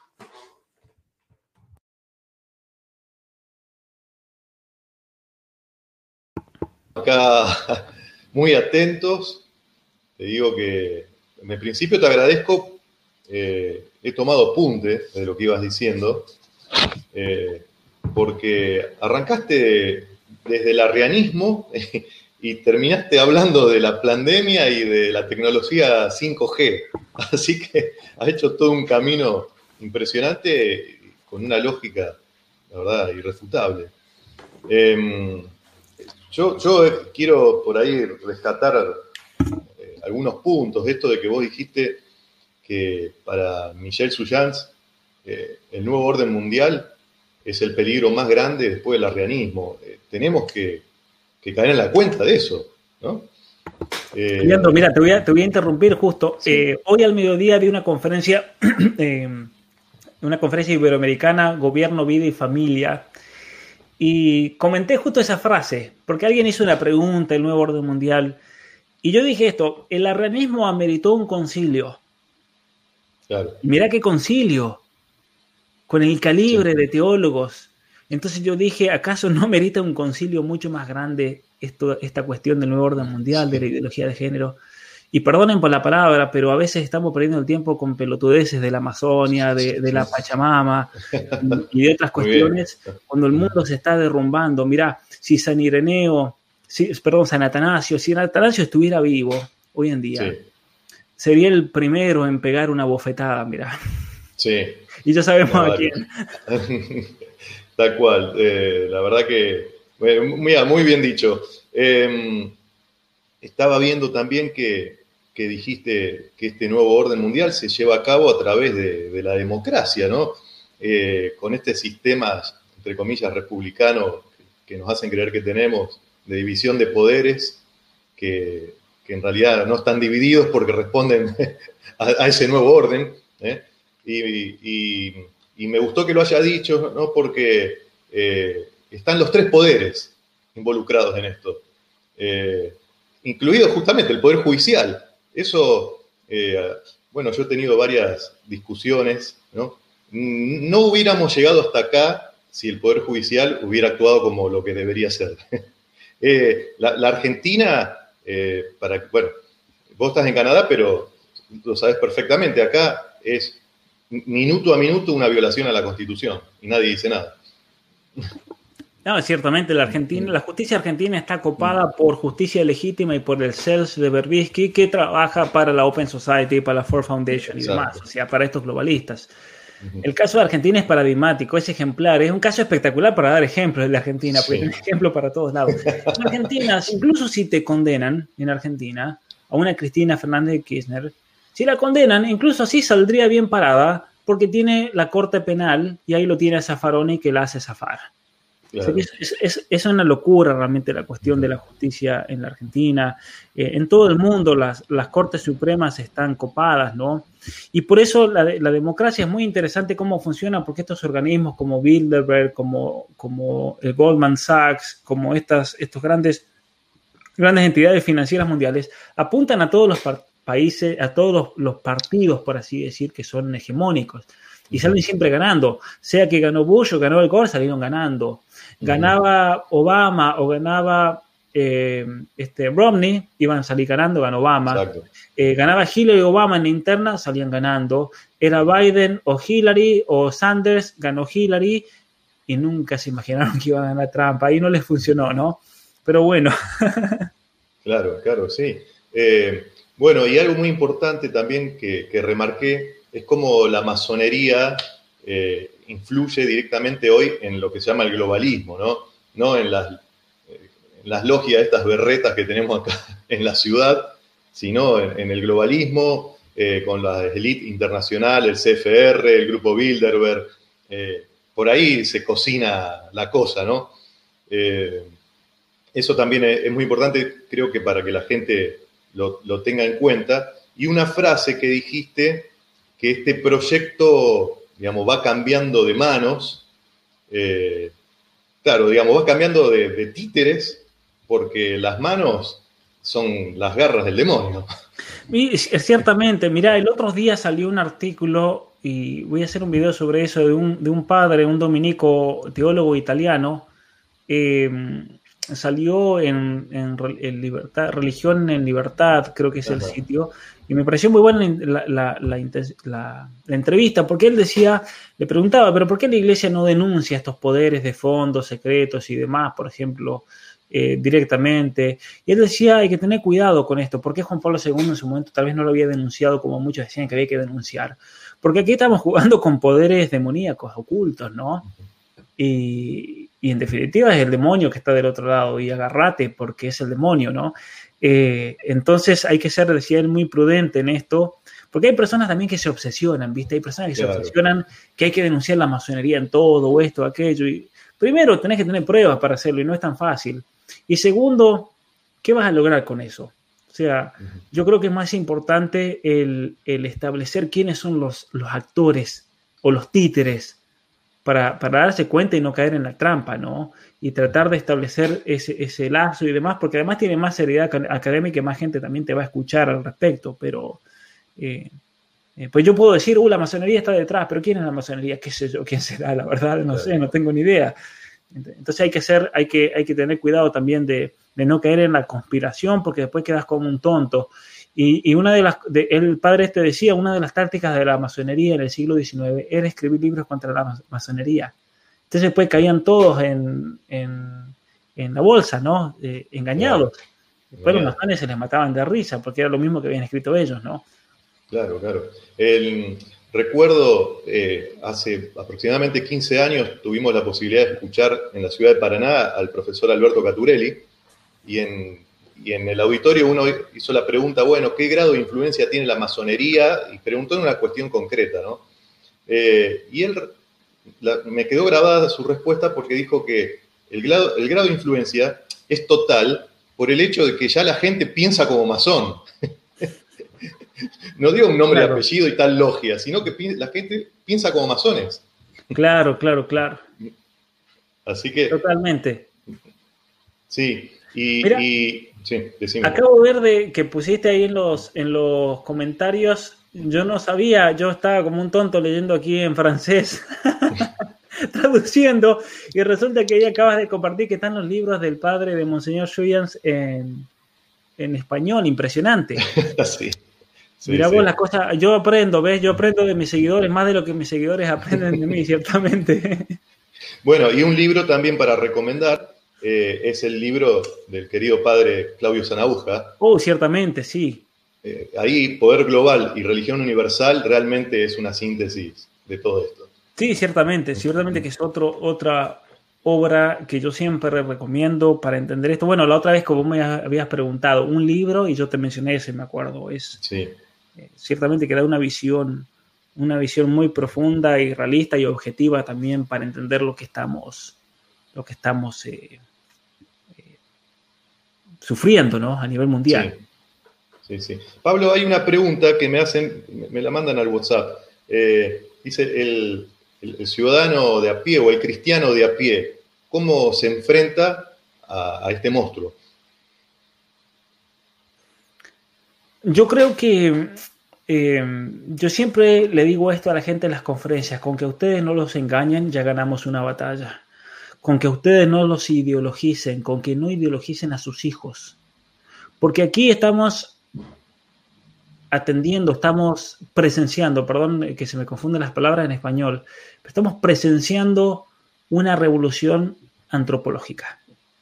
Acá muy atentos. Te digo que en principio te agradezco, eh, he tomado apuntes de lo que ibas diciendo, eh, porque arrancaste desde el arrianismo eh, y terminaste hablando de la pandemia y de la tecnología cinco G. Así que has hecho todo un camino impresionante con una lógica, la verdad, irrefutable. Eh, yo, yo quiero por ahí rescatar algunos puntos de esto de que vos dijiste que para Michel Suyans eh, el nuevo orden mundial es el peligro más grande después del arrianismo. Eh, tenemos que que caen en la cuenta de eso, ¿no? Eh, Leandro, mira, te voy a, te voy a interrumpir justo. Sí. Eh, hoy al mediodía vi una conferencia, eh, una conferencia iberoamericana, Gobierno, Vida y Familia, y comenté justo esa frase, porque alguien hizo una pregunta, el nuevo orden mundial, y yo dije esto: el arrianismo ameritó un concilio. Claro. Mirá qué concilio, con el calibre sí. de teólogos. Entonces yo dije, ¿acaso no merita un concilio mucho más grande esto, esta cuestión del nuevo orden mundial, sí. de la ideología de género? Y perdonen por la palabra, pero a veces estamos perdiendo el tiempo con pelotudeces de la Amazonia, de, de la Pachamama y, y de otras cuestiones, cuando el mundo se está derrumbando. Mirá, si San Ireneo, si, perdón, San Atanasio, si Atanasio estuviera vivo hoy en día, sí. sería el primero en pegar una bofetada, mirá. Sí. Y ya sabemos no, a quién. Tal cual, eh, la verdad que, mira, muy bien dicho. Eh, estaba viendo también que, que dijiste que este nuevo orden mundial se lleva a cabo a través de, de la democracia, ¿no? Eh, con este sistema, entre comillas, republicano que nos hacen creer que tenemos, de división de poderes, que, que en realidad no están divididos porque responden a, a ese nuevo orden, ¿eh? Y, y, y me gustó que lo haya dicho, ¿no? Porque eh, están los tres poderes involucrados en esto, eh, incluido justamente el Poder Judicial. Eso, eh, bueno, yo he tenido varias discusiones, ¿no? No hubiéramos llegado hasta acá si el Poder Judicial hubiera actuado como lo que debería ser. eh, la, la Argentina, eh, para, bueno, vos estás en Canadá, pero lo sabés perfectamente, acá es minuto a minuto una violación a la Constitución y nadie dice nada. No, ciertamente la Argentina, la justicia argentina está copada por Justicia Legítima y por el C E L S de Berbisky, que trabaja para la Open Society, para la Ford Foundation y Exacto. demás, o sea, para estos globalistas. Uh-huh. El caso de Argentina es paradigmático, es ejemplar, es un caso espectacular para dar ejemplos de la Argentina, porque sí. es un ejemplo para todos lados. En Argentina, incluso si te condenan en Argentina a una Cristina Fernández de Kirchner, si la condenan, incluso así saldría bien parada, porque tiene la corte penal y ahí lo tiene a Zaffaroni que la hace zafar. Claro. O sea, es, es, es una locura realmente la cuestión de la justicia en la Argentina. Eh, en todo el mundo las, las cortes supremas están copadas, ¿no? Y por eso la, la democracia es muy interesante cómo funciona, porque estos organismos como Bilderberg, como, como el Goldman Sachs, como estas, estos grandes, grandes entidades financieras mundiales, apuntan a todos los partidos, países, a todos los, los partidos, por así decir, que son hegemónicos, y salen siempre ganando, sea que ganó Bush o ganó Al Gore, salieron ganando, ganaba Obama o ganaba eh, este, Romney, iban a salir ganando, ganó Obama, eh, ganaba Hillary o Obama en la interna, salían ganando, era Biden o Hillary o Sanders, ganó Hillary, y nunca se imaginaron que iba a ganar Trump, ahí no les funcionó, ¿no? Pero bueno. Claro, claro, sí. Eh, Bueno, y algo muy importante también que, que remarqué es cómo la masonería eh, influye directamente hoy en lo que se llama el globalismo, ¿no? No en las, en las logias, estas berretas que tenemos acá en la ciudad, sino en, en el globalismo, eh, con la élite internacional, el C F R, el grupo Bilderberg. Eh, por ahí se cocina la cosa, ¿no? Eh, eso también es, es muy importante, creo que para que la gente Lo, lo tenga en cuenta. Y una frase que dijiste, que este proyecto, digamos, va cambiando de manos, eh, claro, digamos, va cambiando de, de títeres, porque las manos son las garras del demonio. Y, ciertamente, mirá, el otro día salió un artículo, y voy a hacer un video sobre eso, de un, de un padre, un dominico teólogo italiano, eh, salió en, en, en libertad, Religión en Libertad, creo que es el Ajá. sitio, y me pareció muy buena la, la, la, la, la entrevista, porque él decía, le preguntaba, pero ¿por qué la Iglesia no denuncia estos poderes de fondos secretos y demás, por ejemplo, eh, directamente? Y él decía, hay que tener cuidado con esto, porque Juan Pablo segundo en su momento tal vez no lo había denunciado como muchos decían que había que denunciar, porque aquí estamos jugando con poderes demoníacos, ocultos, ¿no? Y, y en definitiva es el demonio que está del otro lado, y agárrate porque es el demonio, ¿no? Eh, entonces hay que ser, decía él, muy prudente en esto, porque hay personas también que se obsesionan, ¿viste? Hay personas que claro. se obsesionan que hay que denunciar la masonería en todo, o esto, aquello, y primero tenés que tener pruebas para hacerlo, y no es tan fácil. Y segundo, ¿qué vas a lograr con eso? O sea, yo creo que es más importante el, el establecer quiénes son los, los actores o los títeres para, para darse cuenta y no caer en la trampa, ¿no? Y tratar de establecer ese, ese lazo y demás, porque además tiene más seriedad académica y más gente también te va a escuchar al respecto, pero eh, eh, pues yo puedo decir, uh, la masonería está detrás, pero ¿quién es la masonería? ¿Qué sé yo? ¿Quién será? La verdad, no sé, no tengo ni idea. Entonces hay que ser, hay que, hay que tener cuidado también de, de no caer en la conspiración, porque después quedas como un tonto. Y, y una de las, de, el padre este decía, una de las tácticas de la masonería en el siglo diecinueve era escribir libros contra la masonería. Entonces después caían todos en, en, en la bolsa, ¿no? Eh, engañados. Claro. Después los masones se les mataban de risa, porque era lo mismo que habían escrito ellos, ¿no? Claro, claro. El, recuerdo, eh, hace aproximadamente quince años tuvimos la posibilidad de escuchar en la ciudad de Paraná al profesor Alberto Caturelli, y en, y en el auditorio uno hizo la pregunta, bueno, ¿qué grado de influencia tiene la masonería? Y preguntó en una cuestión concreta, ¿no? Eh, y él, la, me quedó grabada su respuesta porque dijo que el grado, el grado de influencia es total por el hecho de que ya la gente piensa como masón. No digo un nombre y claro. apellido y tal logia, sino que pi- la gente piensa como masones. Claro, claro, claro. Así que... Totalmente. Sí, y... Mira, y sí, decime. Acabo de ver de que pusiste ahí en los, en los comentarios, yo no sabía, yo estaba como un tonto leyendo aquí en francés, traduciendo, y resulta que ahí acabas de compartir que están los libros del padre de Monseñor Chuyans en, en español, impresionante. Sí. Sí, Mirá sí. vos las cosas, yo aprendo, ¿ves? Yo aprendo de mis seguidores más de lo que mis seguidores aprenden de mí, ciertamente. Bueno, y un libro también para recomendar, eh, es el libro del querido padre Claudio Sanabujá. Oh, ciertamente, sí. Eh, ahí, Poder Global y Religión Universal realmente es una síntesis de todo esto. Sí, ciertamente, ciertamente que es otro, otra obra que yo siempre recomiendo para entender esto. Bueno, la otra vez como me habías preguntado, un libro, y yo te mencioné ese, me acuerdo, es... Sí. Eh, ciertamente que da una visión, una visión muy profunda y realista y objetiva también para entender lo que estamos, lo que estamos eh, eh, sufriendo, ¿no? A nivel mundial. Sí. sí, sí. Pablo, hay una pregunta que me hacen, me la mandan al WhatsApp. Eh, dice, el, el, el ciudadano de a pie o el cristiano de a pie, ¿cómo se enfrenta a, a este monstruo? Yo creo que eh, yo siempre le digo esto a la gente en las conferencias, con que ustedes no los engañen, ya ganamos una batalla. Con que ustedes no los ideologicen, con que no ideologicen a sus hijos. Porque aquí estamos atendiendo, estamos presenciando, perdón que se me confunden las palabras en español, pero estamos presenciando una revolución antropológica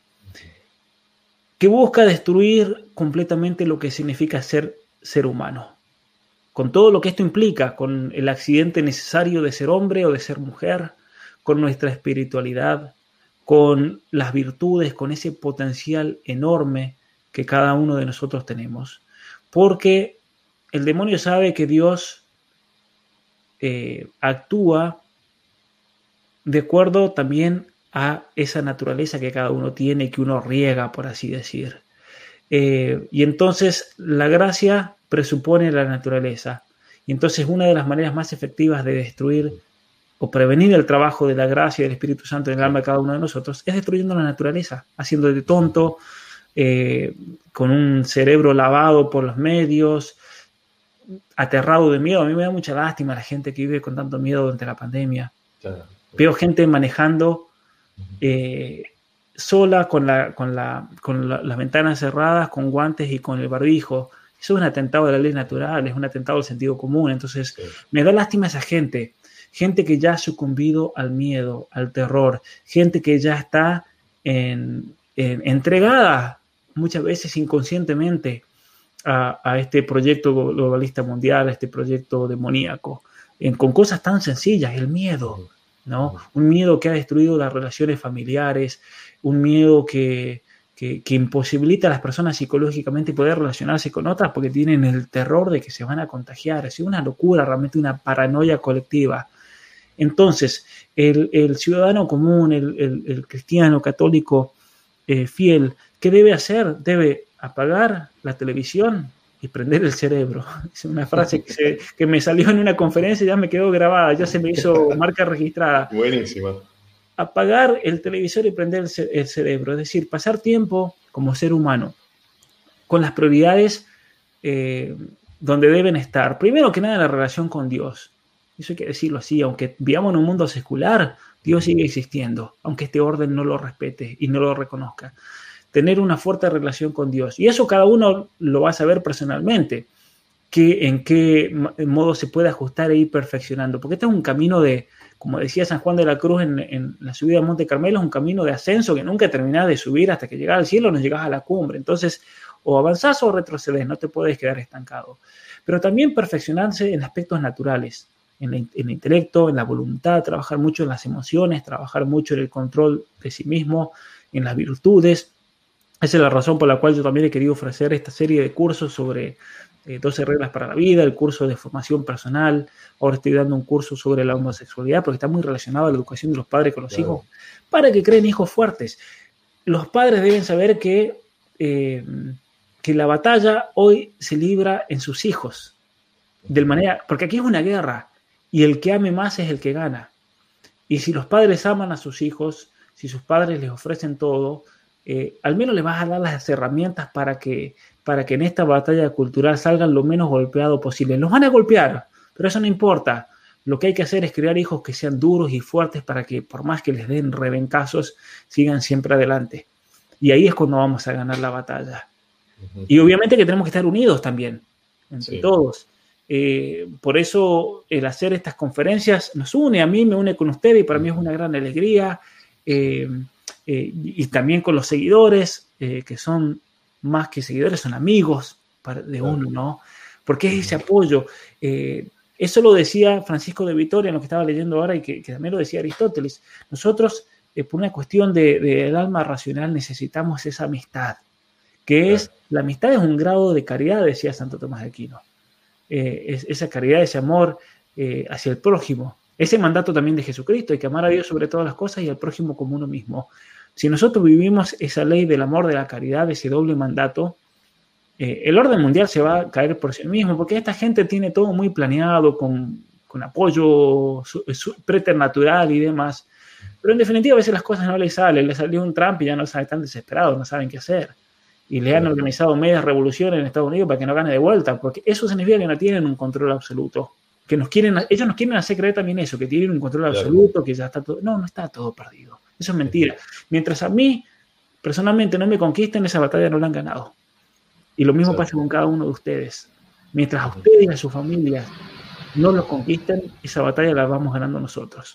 que busca destruir completamente lo que significa ser ser humano. Con todo lo que esto implica, con el accidente necesario de ser hombre o de ser mujer, con nuestra espiritualidad, con las virtudes, con ese potencial enorme que cada uno de nosotros tenemos. Porque el demonio sabe que Dios eh, actúa de acuerdo también a esa naturaleza que cada uno tiene y que uno riega, por así decir. Eh, y entonces la gracia presupone la naturaleza. Y entonces una de las maneras más efectivas de destruir o prevenir el trabajo de la gracia y del Espíritu Santo en el alma de cada uno de nosotros es destruyendo la naturaleza, haciendo de tonto, eh, con un cerebro lavado por los medios, aterrado de miedo. A mí me da mucha lástima la gente que vive con tanto miedo durante la pandemia. Claro. Veo gente manejando eh, sola con, la, con, la, con la, las ventanas cerradas, con guantes y con el barbijo. Eso es un atentado a la ley natural, es un atentado al sentido común. Entonces, sí. Me da lástima esa gente. Gente que ya ha sucumbido al miedo, al terror. Gente que ya está en, en, entregada, muchas veces inconscientemente, a, a este proyecto globalista mundial, a este proyecto demoníaco, en, con cosas tan sencillas, el miedo, ¿no? Un miedo que ha destruido las relaciones familiares, un miedo que, que, que imposibilita a las personas psicológicamente poder relacionarse con otras porque tienen el terror de que se van a contagiar. Es una locura, realmente una paranoia colectiva. Entonces, el, el ciudadano común, el, el, el cristiano católico, eh, fiel, ¿qué debe hacer? Debe apagar la televisión y prender el cerebro. Es una frase que, se, que me salió en una conferencia y ya me quedó grabada, ya se me hizo marca registrada. Buenísima. Apagar el televisor y prender el, ce- el cerebro, es decir, pasar tiempo como ser humano con las prioridades eh, donde deben estar. Primero que nada, la relación con Dios. Eso hay que decirlo así, aunque vivamos en un mundo secular, Dios sigue existiendo, aunque este orden no lo respete y no lo reconozca. Tener una fuerte relación con Dios. Y eso cada uno lo va a saber personalmente, que, en qué modo se puede ajustar e ir perfeccionando. Porque este es un camino de, como decía San Juan de la Cruz en, en la subida a Monte Carmelo, es un camino de ascenso que nunca terminás de subir hasta que llegás al cielo, no llegás a la cumbre. Entonces, o avanzás o retrocedes, no te puedes quedar estancado. Pero también perfeccionarse en aspectos naturales, en, la, en el intelecto, en la voluntad, trabajar mucho en las emociones, trabajar mucho en el control de sí mismo, en las virtudes. Esa es la razón por la cual yo también he querido ofrecer esta serie de cursos sobre eh, doce reglas para la vida, el curso de formación personal. Ahora estoy dando un curso sobre la homosexualidad porque está muy relacionado a la educación de los padres con los claro. hijos, para que creen hijos fuertes. Los padres deben saber que, eh, que la batalla hoy se libra en sus hijos, de manera, porque aquí es una guerra y el que ame más es el que gana. Y si los padres aman a sus hijos, si sus padres les ofrecen todo, Eh, al menos les vas a dar las herramientas para que, para que en esta batalla cultural salgan lo menos golpeados posible. Los van a golpear, pero eso no importa. Lo que hay que hacer es crear hijos que sean duros y fuertes para que, por más que les den rebencazos, sigan siempre adelante. Y ahí es cuando vamos a ganar la batalla. Uh-huh. Y obviamente que tenemos que estar unidos también, entre sí. todos. Eh, por eso el hacer estas conferencias nos une, a mí me une con ustedes y para mí es una gran alegría. Eh, Eh, y también con los seguidores, eh, que son más que seguidores, son amigos para, de uno, ¿no? Porque es ese apoyo. Eh, eso lo decía Francisco de Vitoria en lo que estaba leyendo ahora y que, que también lo decía Aristóteles. Nosotros, eh, por una cuestión del de, de alma racional, necesitamos esa amistad, que es, la amistad es un grado de caridad, decía Santo Tomás de Aquino. Eh, es, esa caridad, ese amor eh, hacia el prójimo. Ese mandato también de Jesucristo, hay que amar a Dios sobre todas las cosas y al prójimo como uno mismo. Si nosotros vivimos esa ley del amor, de la caridad, ese doble mandato, eh, el orden mundial se va a caer por sí mismo, porque esta gente tiene todo muy planeado, con, con apoyo su, su, preternatural y demás. Pero en definitiva a veces las cosas no les salen. Les salió un Trump y ya no saben, están desesperados, no saben qué hacer. Y le han organizado medias revoluciones en Estados Unidos para que no gane de vuelta, porque eso significa que no tienen un control absoluto. Que nos quieren, ellos nos quieren hacer creer también eso, que tienen un control absoluto, que ya está todo. No, no está todo perdido. Eso es mentira. Mientras a mí, personalmente, no me conquisten, esa batalla no la han ganado. Y lo mismo pasa con cada uno de ustedes. Mientras a ustedes y a su familia no los conquisten, esa batalla la vamos ganando nosotros.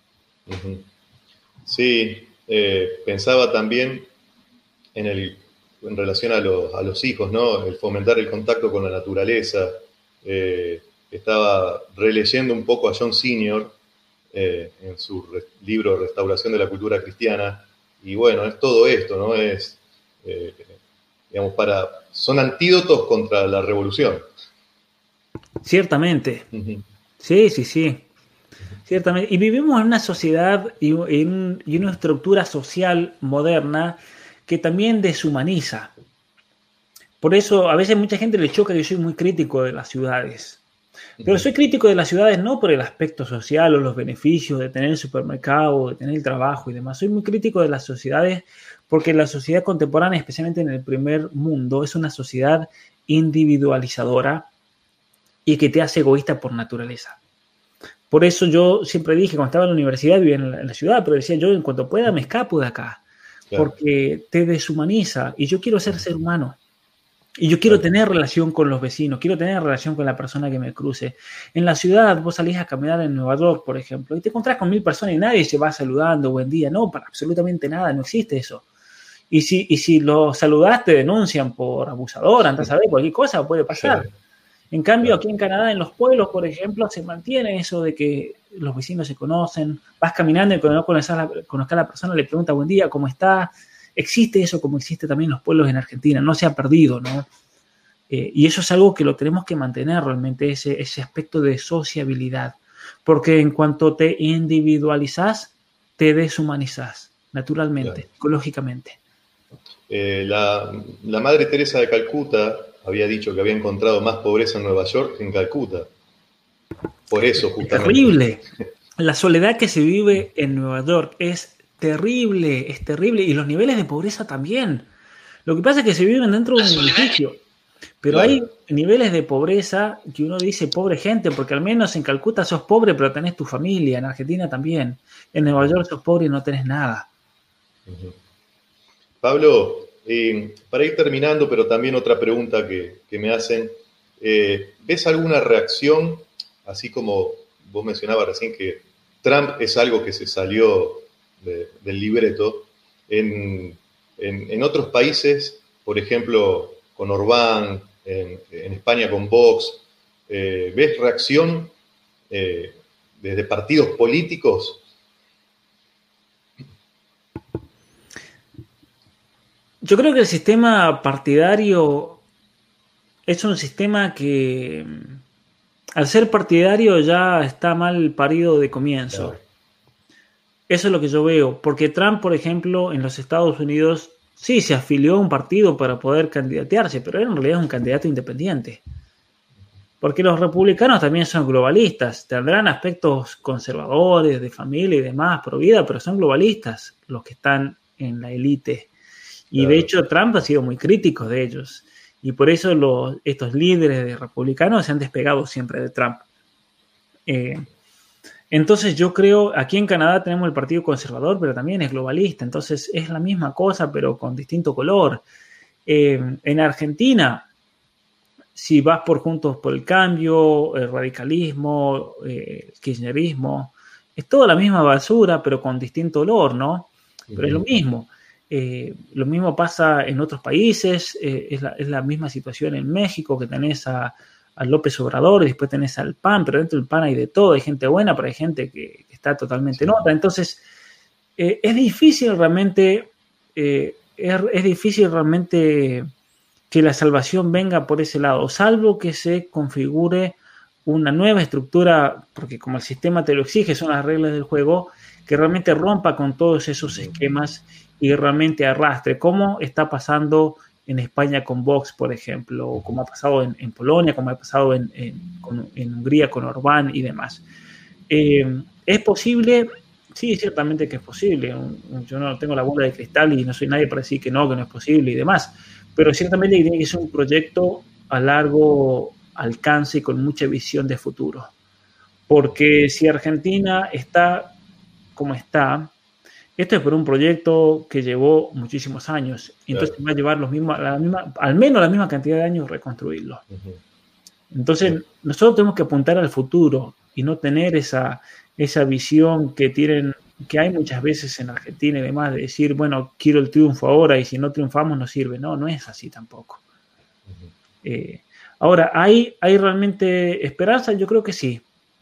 Sí, eh, pensaba también en, el, en relación a los, a los hijos, ¿no? El fomentar el contacto con la naturaleza. Eh, Estaba releyendo un poco a John Senior eh, en su re- libro Restauración de la Cultura Cristiana, y bueno, es todo esto, ¿no? Es, eh, digamos, para, son antídotos contra la revolución. Ciertamente. Uh-huh. Sí, sí, sí. Ciertamente. Y vivimos en una sociedad y en, y una estructura social moderna que también deshumaniza. Por eso a veces mucha gente le choca que yo soy muy crítico de las ciudades. Pero soy crítico de las ciudades no por el aspecto social o los beneficios de tener el supermercado, de tener el trabajo y demás. Soy muy crítico de las sociedades porque la sociedad contemporánea, especialmente en el primer mundo, es una sociedad individualizadora y que te hace egoísta por naturaleza. Por eso yo siempre dije, cuando estaba en la universidad, vivía en la, en la ciudad, pero decía yo, en cuanto pueda me escapo de acá, claro. Porque te deshumaniza y yo quiero ser ser humano. Y yo quiero tener relación con los vecinos, quiero tener relación con la persona que me cruce. En la ciudad, vos salís a caminar en Nueva York, por ejemplo, y te encontrás con mil personas y nadie se va saludando, buen día. No, para absolutamente nada, no existe eso. Y si, y si lo saludás, te denuncian por abusador, andás a ver, cualquier cosa puede pasar. Sí. En cambio, claro. Aquí en Canadá, en los pueblos, por ejemplo, se mantiene eso de que los vecinos se conocen, vas caminando y cuando no conozcas a la, conozcas a la persona, le preguntas buen día, ¿cómo está? Existe eso como existe también en los pueblos en Argentina, no se ha perdido, ¿no? Eh, y eso es algo que lo tenemos que mantener realmente, ese, ese aspecto de sociabilidad, porque en cuanto te individualizás, te deshumanizás, naturalmente, claro. Psicológicamente. Eh, la, la Madre Teresa de Calcuta había dicho que había encontrado más pobreza en Nueva York que en Calcuta. Por eso, justamente. Es terrible. La soledad que se vive en Nueva York es terrible, es terrible. Y los niveles de pobreza también. Lo que pasa es que se viven dentro de un edificio. Pero claro, hay niveles de pobreza que uno dice pobre gente, porque al menos en Calcuta sos pobre, pero tenés tu familia. En Argentina también. En Nueva York sos pobre y no tenés nada. Uh-huh. Pablo, eh, para ir terminando, pero también otra pregunta que, que me hacen, eh, ¿ves alguna reacción, así como vos mencionabas recién que Trump es algo que se salió de, del libreto, en, en, en otros países, por ejemplo, con Orbán, en, en España con Vox, eh, ¿ves reacción eh, desde partidos políticos? Yo creo que el sistema partidario es un sistema que, al ser partidario, ya está mal parido de comienzo. Claro. Eso es lo que yo veo, porque Trump, por ejemplo, en los Estados Unidos, sí se afilió a un partido para poder candidatearse, pero él en realidad es un candidato independiente. Porque los republicanos también son globalistas, tendrán aspectos conservadores, de familia y demás, pro vida, pero son globalistas los que están en la élite. Y claro, de hecho Trump ha sido muy crítico de ellos. Y por eso los, estos líderes de republicanos se han despegado siempre de Trump. Eh, entonces yo creo, aquí en Canadá tenemos el Partido Conservador, pero también es globalista. Entonces es la misma cosa, pero con distinto color. Eh, en Argentina, si vas por Juntos por el Cambio, el radicalismo, eh, el kirchnerismo, es toda la misma basura, pero con distinto olor, ¿no? Pero uh-huh. es lo mismo. Eh, lo mismo pasa en otros países, eh, es, la, es la misma situación en México, que tenés a, a López Obrador y después tenés al P A N, pero dentro del P A N hay de todo, hay gente buena, pero hay gente que, que está totalmente sí. en otra. Entonces, eh, es difícil realmente, eh, es, es difícil realmente que la salvación venga por ese lado, salvo que se configure una nueva estructura, porque como el sistema te lo exige, son las reglas del juego, que realmente rompa con todos esos esquemas y realmente arrastre, como está pasando en España con Vox, por ejemplo, o como ha pasado en, en Polonia, como ha pasado en, en, con, en Hungría con Orbán y demás. Eh, ¿Es posible? Sí, ciertamente que es posible. Yo no tengo la bola de cristal y no soy nadie para decir que no, que no es posible y demás, pero ciertamente tiene que ser un proyecto a largo alcance y con mucha visión de futuro. Porque si Argentina está como está, esto es por un proyecto que llevó muchísimos años, y entonces claro. va a llevar los mismos, la misma, al menos la misma cantidad de años reconstruirlo. Uh-huh. Entonces, uh-huh. nosotros tenemos que apuntar al futuro y no tener esa, esa visión que tienen, que hay muchas veces en Argentina y demás, de decir, bueno, quiero el triunfo ahora y si no triunfamos no sirve. No, no es así tampoco. Uh-huh. Eh, ahora, ¿hay, ¿hay realmente esperanza? Yo creo que sí.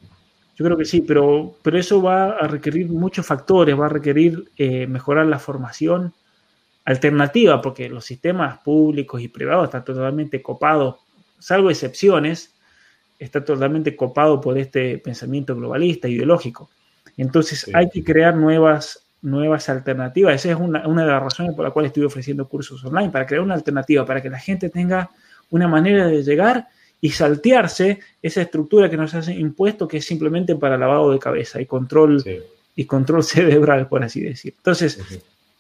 Yo creo que sí, pero, pero eso va a requerir muchos factores, va a requerir eh, mejorar la formación alternativa, porque los sistemas públicos y privados están totalmente copados, salvo excepciones, está totalmente copado por este pensamiento globalista, ideológico. Entonces sí. hay que crear nuevas, nuevas alternativas. Esa es una, una de las razones por la cual estoy ofreciendo cursos online, para crear una alternativa, para que la gente tenga una manera de llegar y saltearse esa estructura que nos hace impuesto, que es simplemente para lavado de cabeza y control, sí. y control cerebral, por así decir. Entonces, uh-huh.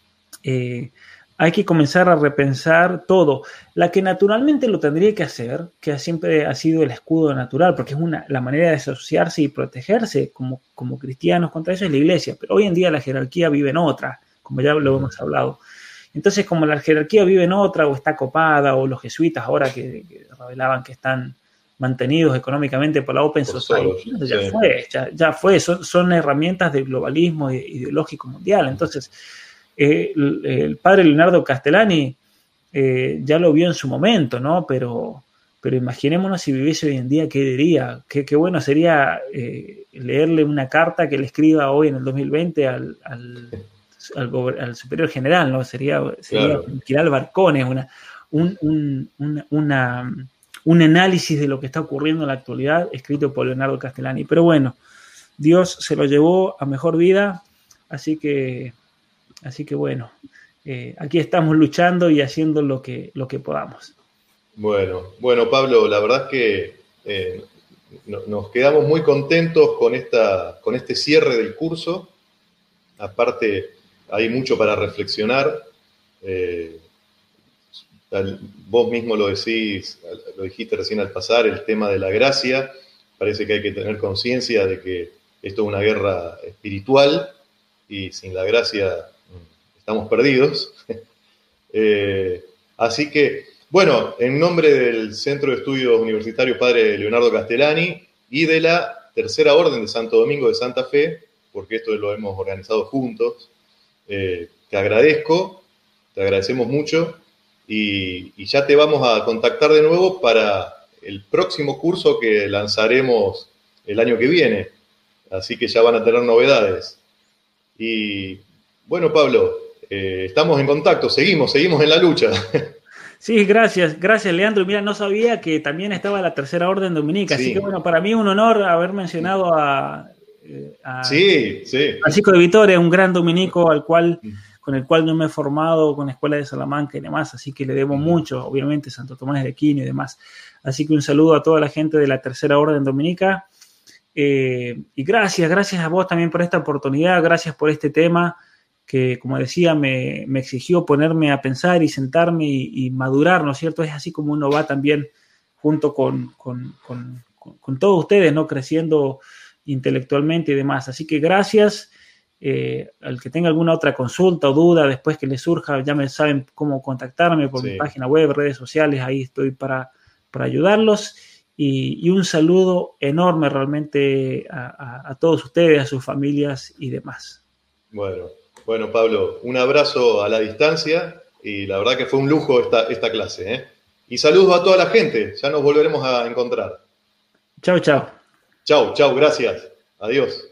eh, hay que comenzar a repensar todo. La que naturalmente lo tendría que hacer, que siempre ha sido el escudo natural, porque es una, la manera de asociarse y protegerse como, como cristianos contra eso, es la iglesia. Pero hoy en día la jerarquía vive en otra, como ya lo uh-huh. hemos hablado. Entonces, como la jerarquía vive en otra o está copada, o los jesuitas ahora que, que revelaban que están mantenidos económicamente por la Open por Society, solos, ya sí. fue, ya, ya fue, son, son herramientas de globalismo ideológico mundial. Entonces, eh, el, el padre Leonardo Castellani eh, ya lo vio en su momento, ¿no? Pero, pero imaginémonos si viviese hoy en día, ¿qué diría? Qué, qué bueno sería eh, leerle una carta que le escriba hoy en el dos mil veinte al... al Al, al superior general, ¿no? Sería, sería claro. Giral Barcones, una, un, un, una, una, un análisis de lo que está ocurriendo en la actualidad, escrito por Leonardo Castellani. Pero bueno, Dios se lo llevó a mejor vida, así que, así que bueno, eh, aquí estamos luchando y haciendo lo que, lo que podamos. Bueno, bueno, Pablo, la verdad es que eh, no, nos quedamos muy contentos con, esta, con este cierre del curso. Aparte, hay mucho para reflexionar. Eh, vos mismo lo decís, lo dijiste recién al pasar, el tema de la gracia. Parece que hay que tener conciencia de que esto es una guerra espiritual y sin la gracia estamos perdidos. eh, así que, bueno, en nombre del Centro de Estudios Universitarios Padre Leonardo Castellani y de la Tercera Orden de Santo Domingo de Santa Fe, porque esto lo hemos organizado juntos, eh, te agradezco, te agradecemos mucho y, y ya te vamos a contactar de nuevo para el próximo curso que lanzaremos el año que viene, así que ya van a tener novedades. Y bueno, Pablo, eh, estamos en contacto, seguimos, seguimos en la lucha. Sí, gracias, gracias Leandro. Mira, no sabía que también estaba la Tercera Orden Dominica, sí. Así que bueno, para mí es un honor haber mencionado a, a sí, sí. Francisco de Vitoria, un gran dominico al cual, con el cual yo me he formado con la Escuela de Salamanca y demás, así que le debo mucho, obviamente, Santo Tomás de Aquino y demás. Así que un saludo a toda la gente de la Tercera Orden Dominica. Eh, y gracias, gracias a vos también por esta oportunidad, gracias por este tema que, como decía, me, me exigió ponerme a pensar y sentarme y, y madurar, ¿no es cierto? Es así como uno va también junto con, con, con, con, con todos ustedes, ¿no? Creciendo intelectualmente y demás. Así que gracias. Eh, al que tenga alguna otra consulta o duda después que les surja, ya me saben cómo contactarme por sí. Mi página web, redes sociales, ahí estoy para, para ayudarlos. Y, y un saludo enorme realmente a, a, a todos ustedes, a sus familias y demás. Bueno, bueno, Pablo, un abrazo a la distancia y la verdad que fue un lujo esta, esta clase, ¿eh? Y saludos a toda la gente, ya nos volveremos a encontrar. Chao, chao. Chao, chao, gracias. Adiós.